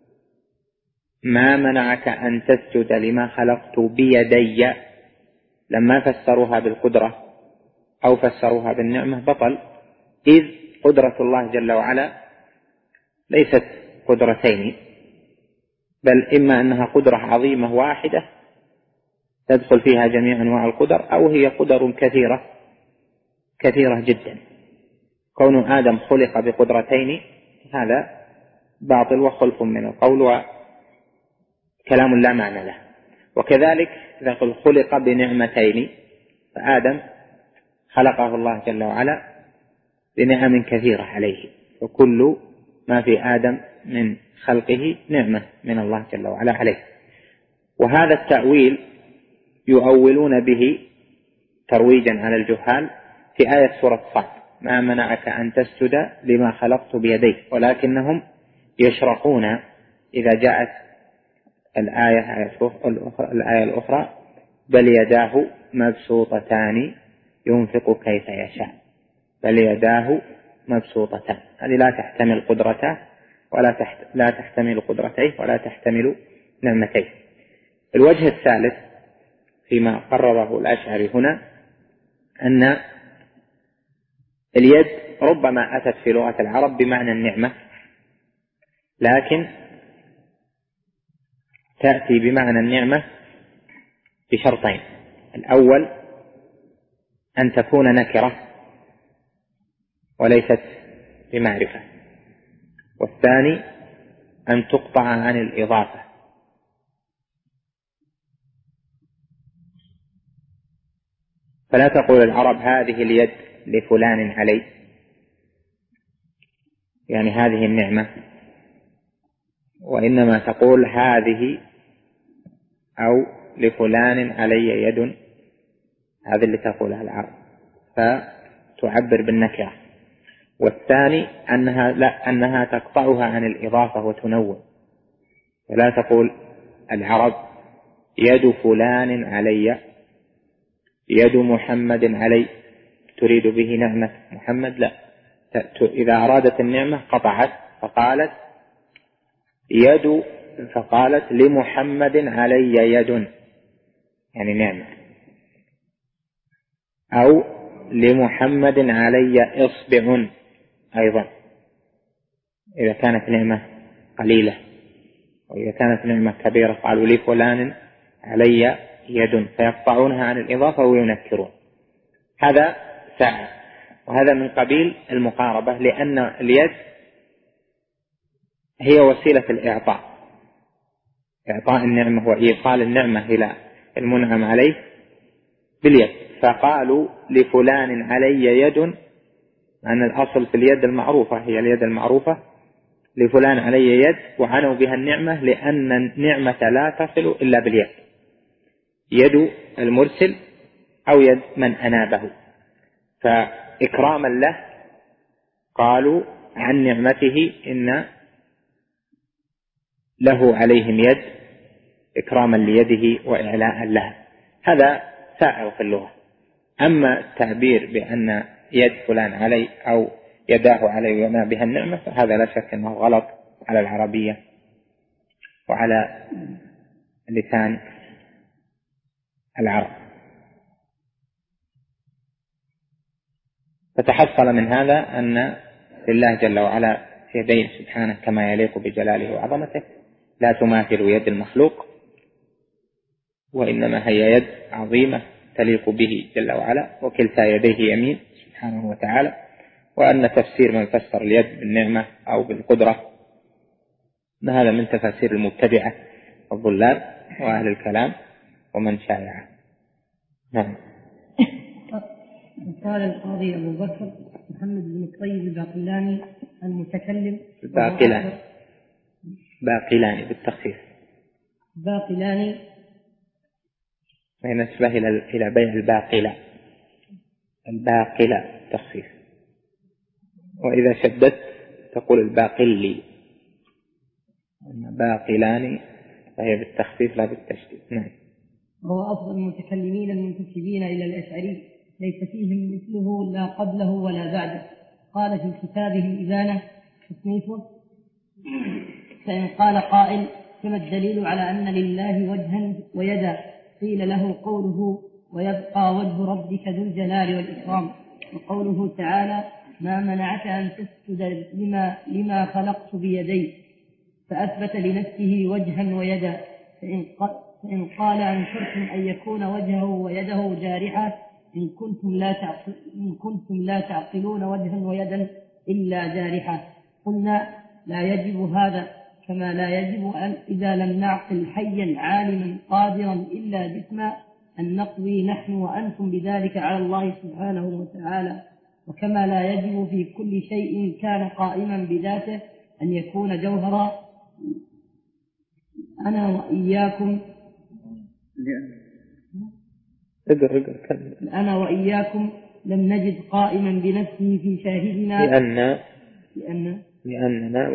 ما منعك أن تسجد لما خلقت بيدي لما فسروها بالقدرة أو فسروها بالنعمة بطل، إذ قدرة الله جل وعلا ليست قدرتين، بل إما أنها قدرة عظيمة واحدة تدخل فيها جميع أنواع القدر، أو هي قدر كثيرة جدا. كون آدم خلق بقدرتين هذا باطل وخلف من القول وكلام لا معنى له. وكذلك إذا خلق بنعمتين فآدم خلقه الله جل وعلا بنعم كثيرة عليه، وكل ما في آدم من خلقه نعمة من الله جل وعلا عليه. وهذا التأويل يؤولون به ترويجا على الجهال في آية سورة صاد ما منعك أن تسجد لما خلقت بيديك، ولكنهم يشرحون إذا جاءت الآية الأخرى بل يداه مبسوطتان ينفق كيف يشاء، بل يداه مبسوطتان، هذه لا تحتمل قدرته لا تحتمل قدرتيه ولا تحتمل نعمتيه. الوجه الثالث فيما قرره الأشعري هنا أن اليد ربما أتت في لغة العرب بمعنى النعمة، لكن تأتي بمعنى النعمة بشرطين: الأول أن تكون نكرة وليست بمعرفة، والثاني أن تقطع عن الإضافة. فلا تقول العرب هذه اليد لفلان علي، يعني هذه النعمة، وإنما تقول هذه أو لفلان علي يد، هذا اللي تقولها العرب، فتعبر بالنكرة. والثاني أنها تقطعها عن الإضافة وتنوع، فلا تقول العرب يد فلان علي، يد محمد علي، تريد به نعمة محمد، لا، إذا أرادت النعمة قطعت فقالت لمحمد علي يد، يعني نعمة، أو لمحمد علي إصبع أيضا إذا كانت نعمة قليلة، وإذا كانت نعمة كبيرة قالوا لفلان علي يد، فيقطعونها عن الإضافة وينكرون. هذا ساعة، وهذا من قبيل المقاربة، لأن اليد هي وسيلة الإعطاء، إعطاء النعمة وإيصال النعمة إلى المنعم عليه باليد. فقالوا لفلان علي يد، أن الأصل في اليد المعروفة هي اليد المعروفة، لفلان علي يد، وعنوا بها النعمة لأن النعمة لا تصل إلا باليد، يد المرسل أو يد من أنابه. فإكراما له قالوا عن نعمته إن له عليهم يد، إكراما ليده وإعلاء لها. هذا سائر في اللغة. أما التعبير بأن يد فلان علي أو يداه علي وما بها النعمة فهذا لا شك أنه غلط على العربية وعلى لسان العرب. فتحصل من هذا أن لله جل وعلا يدين سبحانه كما يليق بجلاله وعظمته، لا تماثل يد المخلوق، وإنما هي يد عظيمة تليق به جل وعلا، وكلتا يديه يمين سبحانه وتعالى. وأن تفسير من فسر اليد بالنعمة أو بالقدرة هذا من تفاسير المبتدعة الضلال وأهل الكلام ومن شايعه. نعم. قال القاضي أبو بكر محمد بن الطيب الباقلاني المتكلم باقلاني بالتخفيف باقلاني نسبة إلى بيع الباقلة تخفيف، وإذا شددت تقول الباقلي، باقلاني فهي بالتخفيف لا بالتشديد. نعم. وهو أفضل المتكلمين المنتسبين إلى الأشعري، ليس فيهم مثله لا قبله ولا بعده. قال في كتابه الإبانة تصنيفه: فإن قال قائل كما الدليل على أن لله وجها ويدا؟ قيل له قوله ويبقى وجه ربك ذو الجلال والإكرام، وقوله تعالى ما منعك أن تسجد لما خلقت بيدي، فأثبت لنفسه وجها ويدا. فإن قال أنكرتم أن يكون وجهه ويده جارحة إن كنتم لا تعقلون وجها ويدا إلا جارحة، قلنا لا يجب هذا، كما لا يجب أن إذا لم نعقل حيا عالما قادرا إلا جسما أن نقضي نحن وأنتم بذلك على الله سبحانه وتعالى، وكما لا يجب في كل شيء كان قائما بذاته أن يكون جوهرا. أنا وإياكم لم نجد قائما بنفسه في شاهدنا لأننا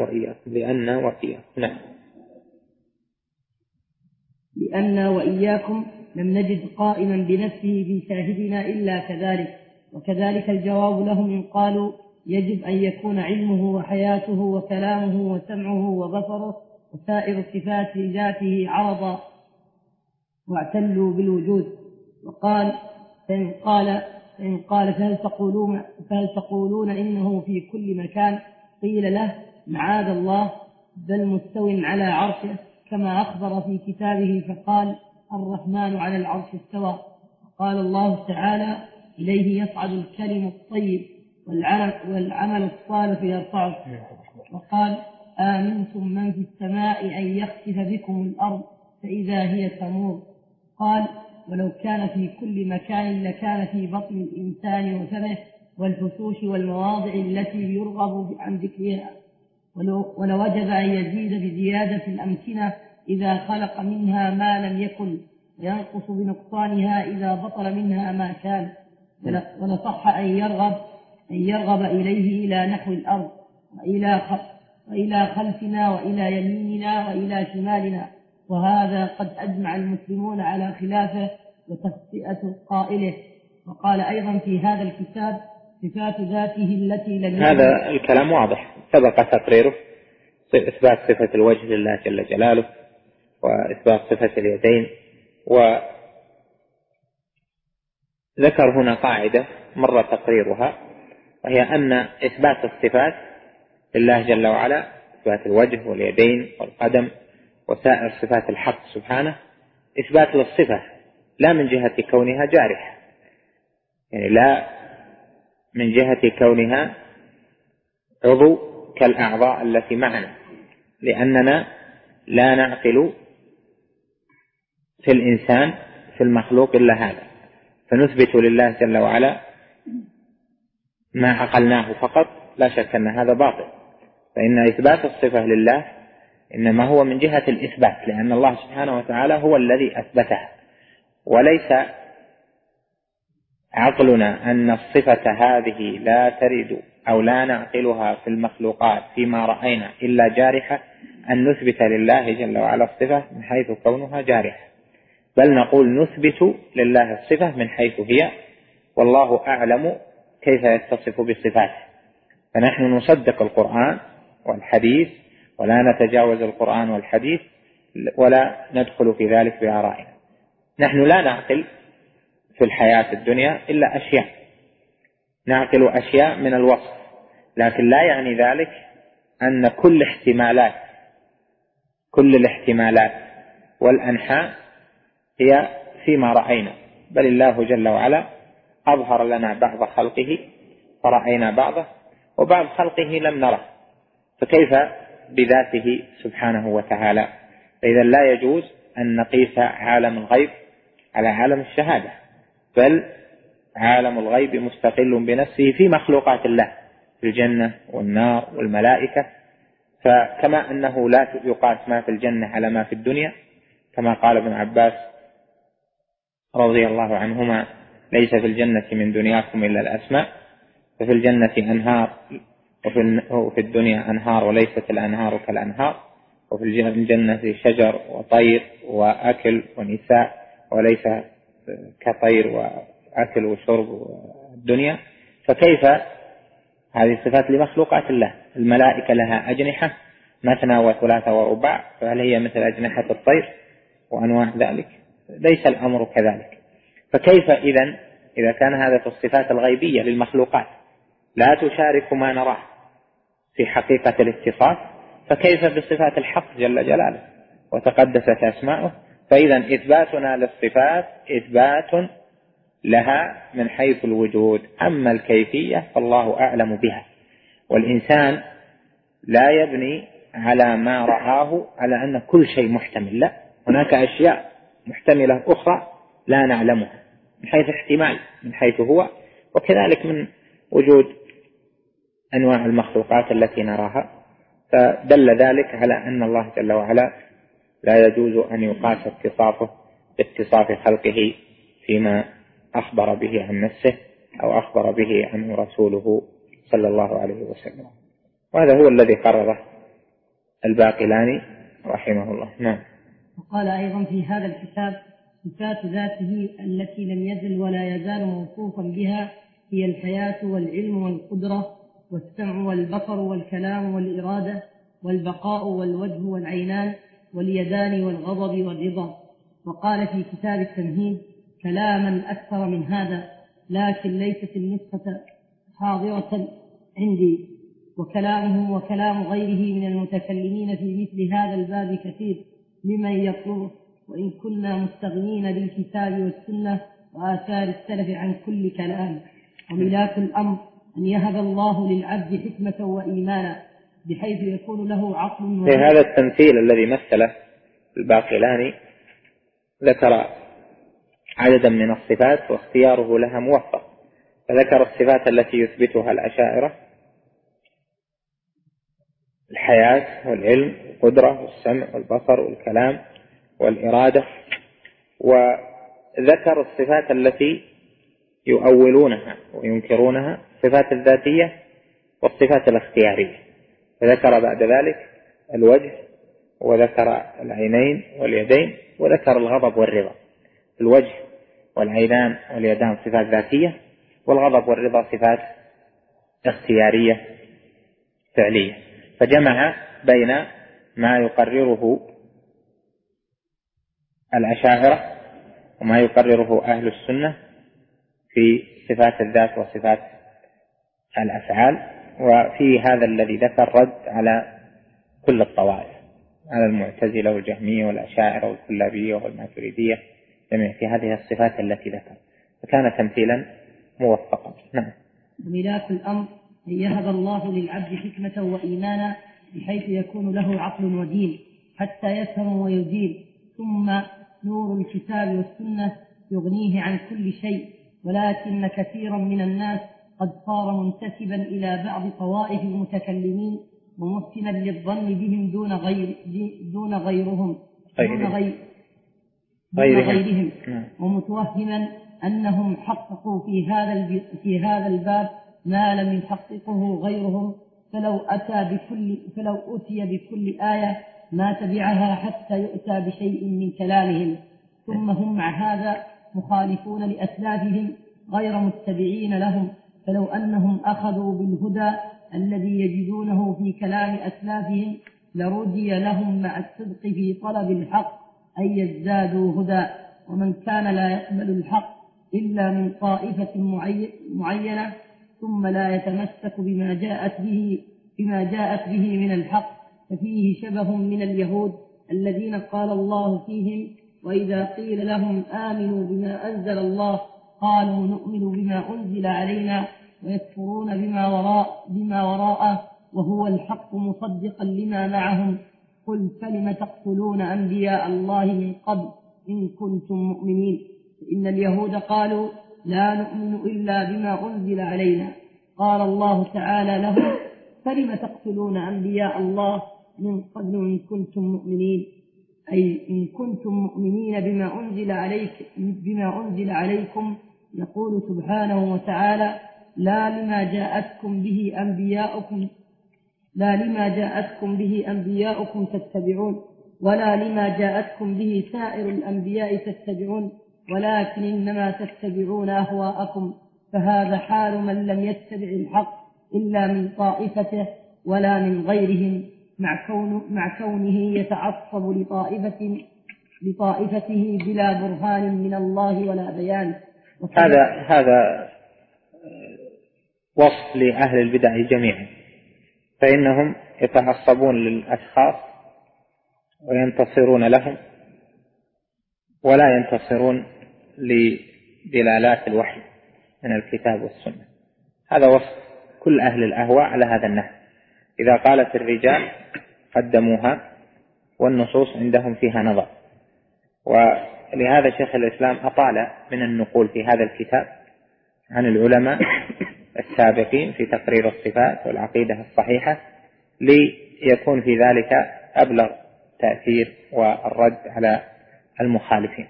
وإياكم لم نجد قائما بنفسه في شاهدنا إلا كذلك. وكذلك الجواب لهم إن قالوا يجب أن يكون علمه وحياته وكلامه وسمعه وبصره وسائر صفات ذاته عرضا واعتلوا بالوجود. وقال فإن قال فهل تقولون إنه في كل مكان؟ قيل له معاذ الله، بل مستو على عرشه كما أخبر في كتابه فقال الرحمن على العرش استوى. قال الله تعالى إليه يصعد الكلم الطيب والعمل الصالح يرفعه. وقال آمنتم من في السماء أن يخسف بكم الأرض فإذا هي تمور. قال ولو كان في كل مكان لكان في بطن الإنسان وفمه والحشوش والمواضع التي يرغب عن ذكرها، ولوجب أن يزيد بزيادة الأمكنة إذا خلق منها ما لم يكن، وينقص بنقصانها إذا بطل منها ما كان، ولصح أن يرغب إليه إلى نحو الأرض وإلى خلفنا وإلى يميننا وإلى شمالنا، وهذا قد أجمع المسلمون على خلافه وتخطئة قائله. وقال أيضا في هذا الكتاب صفات ذاته التي لم هذا الكلام واضح سبق تقريره، إثبات صفة الوجه لله جل جلاله وإثبات صفة اليدين. وذكر هنا قاعدة مر تقريرها، وهي أن إثبات الصفات لله جل وعلا، إثبات الوجه واليدين والقدم وسائر صفات الحق سبحانه، إثبات للصفة لا من جهة كونها جارحة، يعني لا من جهة كونها عضو كالأعضاء التي معنا، لأننا لا نعقل في الإنسان في المخلوق إلا هذا، فنثبت لله جل وعلا ما عقلناه فقط، لا شك أن هذا باطل. فإن إثبات الصفة لله إنما هو من جهة الإثبات، لأن الله سبحانه وتعالى هو الذي أثبتها، وليس عقلنا أن الصفة هذه لا ترد أو لا نعقلها في المخلوقات فيما رأينا إلا جارحة، أن نثبت لله جل وعلا الصفة من حيث كونها جارحة، بل نقول نثبت لله الصفة من حيث هي، والله أعلم كيف يتصف بصفاته. فنحن نصدق القرآن والحديث ولا نتجاوز القرآن والحديث ولا ندخل في ذلك بآرائنا. نحن لا نعقل في الحياة الدنيا إلا أشياء، نعقل أشياء من الوصف، لكن لا يعني ذلك أن كل الاحتمالات والأنحاء هي فيما رأينا، بل الله جل وعلا أظهر لنا بعض خلقه فرأينا بعضه، وبعض خلقه لم نره، فكيف بذاته سبحانه وتعالى؟ فإذا لا يجوز أن نقيس عالم الغيب على عالم الشهادة، بل عالم الغيب مستقل بنفسه في مخلوقات الله، في الجنة والنار والملائكة. فكما أنه لا يقاس ما في الجنة على ما في الدنيا، كما قال ابن عباس رضي الله عنهما: ليس في الجنة من دنياكم إلا الأسماء، ففي الجنة أنهار وفي الدنيا أنهار وليست الأنهار كالأنهار، وفي الجنة شجر وطير وأكل ونساء وليس كطير وأكل وشرب الدنيا. فكيف هذه الصفات لمخلوقات الله؟ الملائكة لها أجنحة مثنى وثلاث ورباع، فهل هي مثل أجنحة الطير وأنواع ذلك؟ ليس الأمر كذلك. فكيف إذا كان هذا في الصفات الغيبية للمخلوقات لا تشارك ما نراه في حقيقة الاتصاف، فكيف بصفات الحق جل جلاله وتقدست أسماؤه؟ فإذا إثباتنا للصفات إثبات لها من حيث الوجود، أما الكيفية فالله أعلم بها. والإنسان لا يبني على ما رآه على أن كل شيء محتمل، لا، هناك أشياء محتملة أخرى لا نعلمها من حيث احتمال، من حيث هو، وكذلك من وجود أنواع المخلوقات التي نراها. فدل ذلك على أن الله جل وعلا لا يجوز أن يقاس اتصافه باتصاف خلقه فيما أخبر به عن نفسه أو أخبر به عنه رسوله صلى الله عليه وسلم. وهذا هو الذي قرره الباقلاني رحمه الله. نعم. وقال أيضا في هذا الكتاب: صفات ذاته التي لم يزل ولا يزال موصوفا بها هي الحياة والعلم والقدرة والسمع والبصر والكلام والإرادة والبقاء والوجه والعينان واليدان والغضب والرضا. وقال في كتاب التمهيد كلاما أكثر من هذا، لكن ليست النسخة حاضرة عندي، وكلامه وكلام غيره من المتكلمين في مثل هذا الباب كثير لمن يطلبه، وإن كنا مستغنين بالكتاب والسنة وآثار السلف عن كل كلام. وملاك الأمر أن يهب الله للعبد حكمة وإيمانا بحيث يكون له عقل. في هذا التمثيل الذي مثله الباقلاني ذكر عددا من الصفات واختياره لها موفق، فذكر الصفات التي يثبتها الأشاعرة: الحياة والعلم والقدرة والسمع والبصر والكلام والإرادة، وذكر الصفات التي يؤولونها وينكرونها: الصفات الذاتية والصفات الاختيارية. فذكر بعد ذلك الوجه، وذكر العينين واليدين، وذكر الغضب والرضا. الوجه والعينان واليدان صفات ذاتية، والغضب والرضا صفات اختيارية فعلية. فجمع بين ما يقرره الأشاعرة وما يقرره أهل السنة في صفات الذات وصفات الأفعال. وفي هذا الذي ذكر رد على كل الطوائف، على المعتزلة والجهمية والأشاعرة والكلابية والماتريدية، جميع في هذه الصفات التي ذكر، فكان تمثيلا موفقا. نعم. ملاك الأمر أن يهب الله للعبد حكمة وإيمانا بحيث يكون له عقل ودين حتى يفهم ويدين، ثم نور الكتاب والسنة يغنيه عن كل شيء. ولكن كثيرا من الناس قد صار منتسبا إلى بعض طوائف المتكلمين ومحسنا للظن بهم دون غيرهم ومتوهما أنهم حققوا في هذا الباب ما لم يحققه غيرهم، فلو أتي بكل آية ما تبعها حتى يؤتى بشيء من كلامهم. ثم هم مع هذا مخالفون لأسلافهم غير متبعين لهم، فلو أنهم أخذوا بالهدى الذي يجدونه في كلام أسلافهم لرجي لهم مع الصدق في طلب الحق أن يزدادوا هدى. ومن كان لا يقبل الحق إلا من طائفة معينة ثم لا يتمسك بما جاءت به من الحق، ففيه شبه من اليهود الذين قال الله فيهم وإذا قيل لهم آمنوا بما أنزل الله قالوا نؤمن بما أنزل علينا ويكفرون بما وراءه وهو الحق مصدقا لما معهم قل فلم تقتلون أنبياء الله من قبل إن كنتم مؤمنين إن اليهود قالوا لا نؤمن إلا بما أنزل علينا قال الله تعالى لهم فلم تقتلون أنبياء الله من قبل إن كنتم مؤمنين أي إن كنتم مؤمنين بما أنزل عليكم يقول سبحانه وتعالى لا لما جاءتكم به أنبياؤكم تتبعون ولا لما جاءتكم به سائر الأنبياء تتبعون ولكن إنما تتبعون أهواءكم فهذا حال من لم يتبع الحق إلا من طائفته ولا من غيرهم مع كونه يتعصب لطائفته بلا برهان من الله ولا بيان. هذا وصف لأهل البدع جميعا، فإنهم يتعصبون للأشخاص وينتصرون لهم ولا ينتصرون لدلالات الوحي من الكتاب والسنة. هذا وصف كل أهل الأهواء على هذا النحو. إذا قالت الرجال قدموها والنصوص عندهم فيها نظر. ولهذا شيخ الإسلام أطال من النقول في هذا الكتاب عن العلماء السابقين في تقرير الصفات والعقيدة الصحيحة ليكون في ذلك أبلغ تأثير والرد على المخالفين.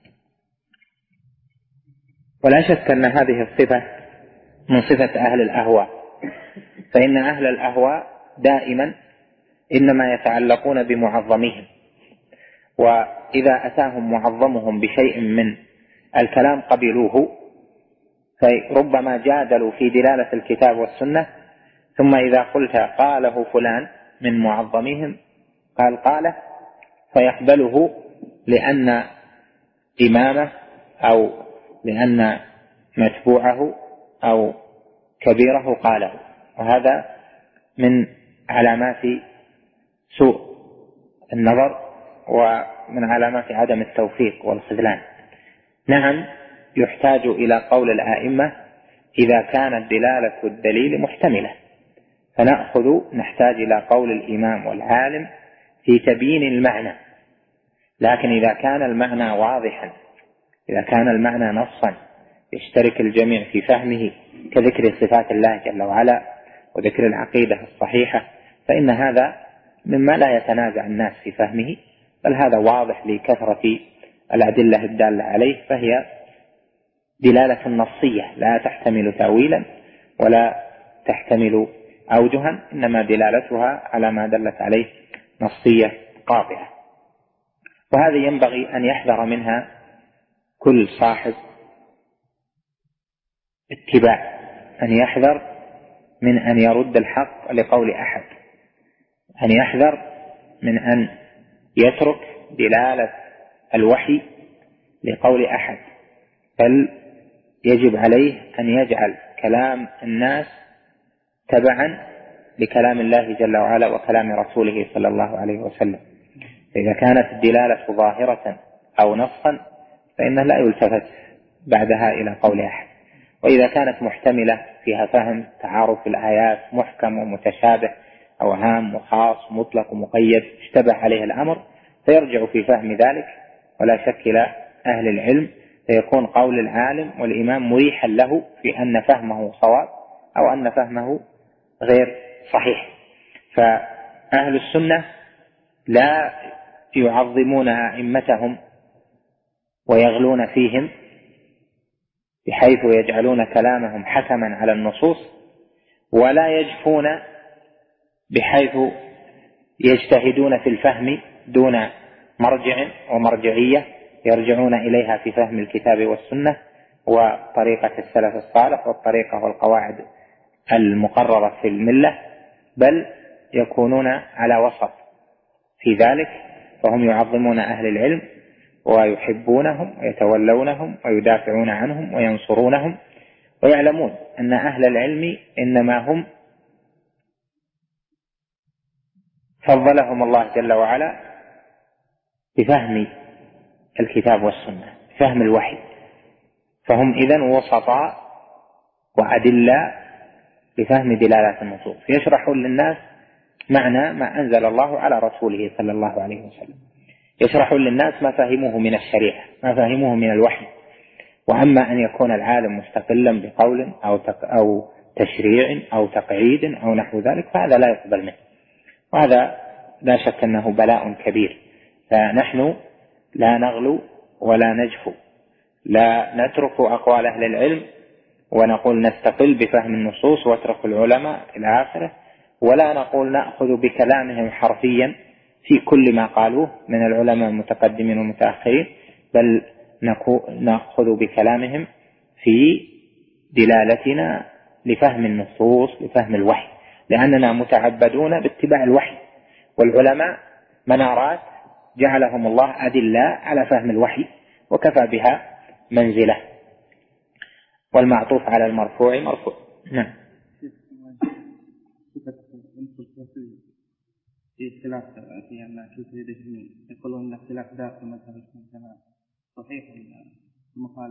ولا شك أن هذه الصفة من صفة أهل الأهواء، فإن أهل الأهواء دائما إنما يتعلقون بمعظمهم، وإذا أتاهم معظمهم بشيء من الكلام قبلوه، فربما جادلوا في دلالة الكتاب والسنة، ثم إذا قلت قاله فلان من معظمهم قاله فيقبله لأن إمامه أو لأن متبوعه أو كبيره قاله، وهذا من علامات سوء النظر ومن علامات عدم التوفيق والخذلان. نعم، يحتاج إلى قول الآئمة إذا كانت دلالة الدليل محتملة، نحتاج إلى قول الإمام والعالم في تبيين المعنى. لكن إذا كان المعنى واضحا، إذا كان المعنى نصا يشترك الجميع في فهمه كذكر صفات الله جل وعلا وذكر العقيدة الصحيحة، فإن هذا مما لا يتنازع الناس في فهمه، بل هذا واضح لكثرة الأدلة الدالة عليه، فهي دلالة نصية لا تحتمل تأويلا ولا تحتمل أوجها، إنما دلالتها على ما دلت عليه نصية قاطعة. وهذا ينبغي أن يحذر منها كل صاحب اتباع، أن يحذر من أن يرد الحق لقول أحد، أن يحذر من أن يترك دلالة الوحي لقول أحد، بل يجب عليه أن يجعل كلام الناس تبعا لكلام الله جل وعلا وكلام رسوله صلى الله عليه وسلم. إذا كانت الدلالة ظاهرة أو نصا فإنه لا يلتفت بعدها إلى قول أحد، وإذا كانت محتملة فيها فهم تعارف الآيات محكم ومتشابه أو هام وخاص مطلق ومقيد اشتبه عليه الأمر، فيرجع في فهم ذلك ولا شك إلى أهل العلم، فيكون قول العالم والإمام مريحا له في أن فهمه صواب أو أن فهمه غير صحيح. فأهل السنة لا يعظمون أئمتهم ويغلون فيهم بحيث يجعلون كلامهم حكما على النصوص، ولا يجفون بحيث يجتهدون في الفهم دون مرجع ومرجعية يرجعون إليها في فهم الكتاب والسنة وطريقة السلف الصالح والطريقة والقواعد المقررة في الملة، بل يكونون على وسط في ذلك، فهم يعظمون أهل العلم ويحبونهم ويتولونهم ويدافعون عنهم وينصرونهم، ويعلمون أن أهل العلم إنما هم فضلهم الله جل وعلا بفهم الكتاب والسنة، فهم الوحي. فهم إذن وسطاء وأدلة بفهم دلالات النصوص، يشرحون للناس معنى ما أنزل الله على رسوله صلى الله عليه وسلم، يشرحون للناس ما فهموه من الشريعة، ما فهموه من الوحي. وأما أن يكون العالم مستقلا بقول أو تشريع أو تقعيد أو نحو ذلك فهذا لا يقبل منه، وهذا لا شك أنه بلاء كبير. فنحن لا نغلو ولا نجفو، لا نترك أقوال أهل العلم ونقول نستقل بفهم النصوص واترك العلماء إلى آخره، ولا نقول نأخذ بكلامهم حرفيا في كل ما قالوه من العلماء المتقدمين والمتأخرين، بل نأخذ بكلامهم في دلالتنا لفهم النصوص لفهم الوحي، لأننا متعبدون باتباع الوحي، والعلماء منارات جعلهم الله أدلة على فهم الوحي وكفى بها منزلة. والمعطوف على المرفوع مرفوع. نعم. في اختلاف في أن كلتا يديه يقولون أن اختلاف داخل مذهب الجماعة صحيح المخالف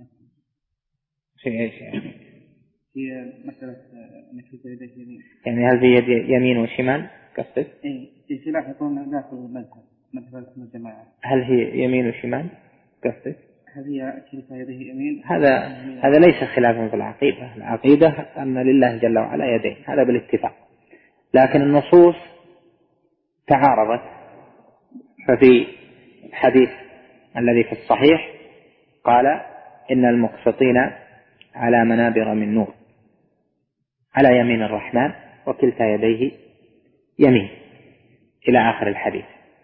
في ايش يعني؟ في مسألة أن كلتا يديه يمين، يعني هل في يد يمين وشمال قصدك؟ في خلاف يقولون داخل مذهب الجماعة، هل هي يمين وشمال قصدك؟ هل هي كلتا يديه يمين؟ هذا ليس خلافا في العقيدة. العقيدة أن لله جل وعلا يدين، هذا بالاتفاق، لكن النصوص تعارضت. ففي الحديث الذي في الصحيح قال إن المقسطين على منابر من نور على يمين الرحمن وكلتا يديه يمين إلى آخر الحديث.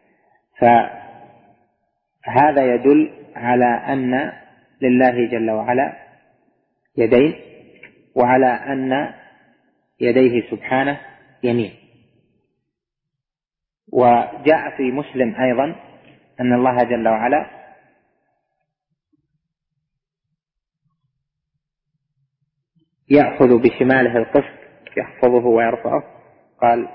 فهذا يدل على أن لله جل وعلا يدين، وعلى أن يديه سبحانه يمين. وجاء في مسلم أيضا أن الله جل وعلا يأخذ بشماله القسط يحفظه ويرفعه. قال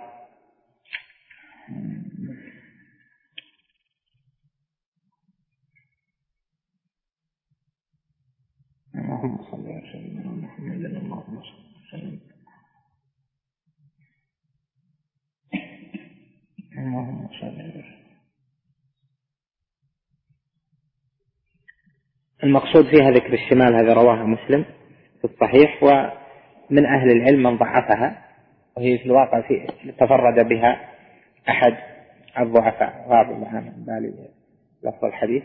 اللهم صل على سيدنا محمد اللهم صل اللهم صل على. المقصود فيها ذكر الشمال، هذا رواه مسلم في الصحيح، ومن أهل العلم من ضعفها، وهي في الواقع تفرد بها أحد الضعفاء غاب عن بالي لفظ الحديث.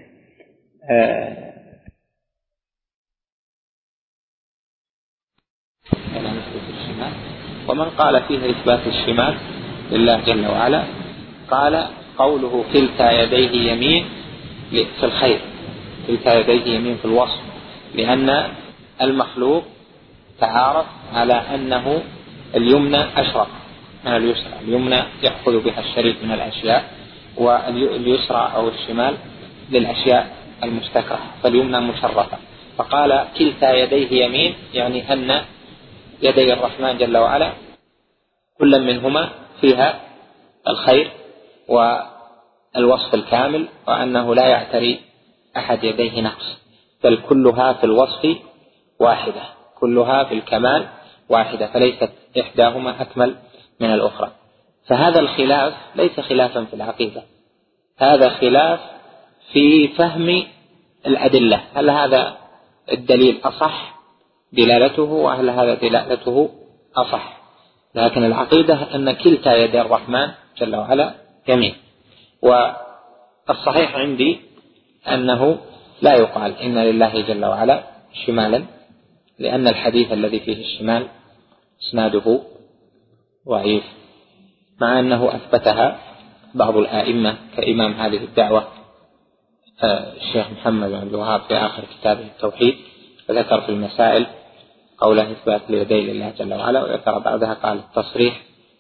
ومن قال فيه إثبات الشمال لله جل وعلا قال قوله كلتا يديه يمين في الخير، كلتا يديه يمين في الوصف، لأن المخلوق تعارف على أنه اليمنى أشرف من اليسرى، اليمنى يأخذ بها الشريف من الأشياء، واليسرى أو الشمال للأشياء المستكرهة، فاليمنى مشرفة. فقال كلتا يديه يمين، يعني أن يدي الرحمن جل وعلا كل منهما فيها الخير والوصف الكامل، وأنه لا يعتري أحد يديه نقص، بل كلها في الوصف واحدة، كلها في الكمال واحدة، فليست إحداهما أكمل من الأخرى. فهذا الخلاف ليس خلافا في العقيدة، هذا خلاف في فهم الأدلة، هل هذا الدليل أصح دلالته وهل هذا دلالته أصح. لكن العقيدة أن كلتا يدي الرحمن جل وعلا يمين. والصحيح عندي أنه لا يقال إن لله جل وعلا شمالا، لأن الحديث الذي فيه الشمال إسناده ضعيف، مع أنه أثبتها بعض الآئمة كإمام هذه الدعوة الشيخ محمد بن عبد الوهاب في آخر كتابه التوحيد، وذكر في المسائل قوله إثبات اليدين لله جل وعلا، وذكر بعدها قال التصريح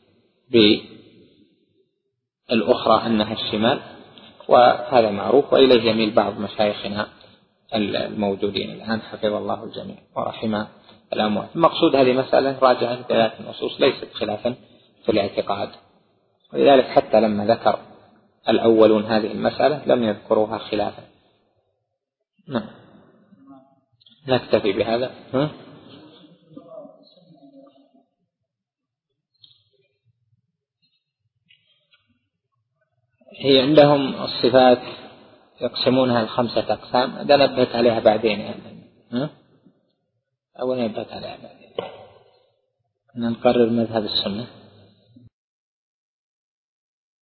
بالأخرى أنها الشمال، وهذا معروف، وإليه يميل بعض مشايخنا الموجودين الآن حفظ الله الجميع ورحمه الأموات. المقصود هذه مسألة راجعة دلالة النصوص، ليست خلافا في الاعتقاد، ولذلك حتى لما ذكر الأولون هذه المسألة لم يذكروها خلافا، نعم نكتفي بهذا. هي عندهم الصفات يقسمونها ل5 أقسام، هذا نبهت عليها بعدين يعني. أو نبهت عليها بعدين نقرر مذهب السنة.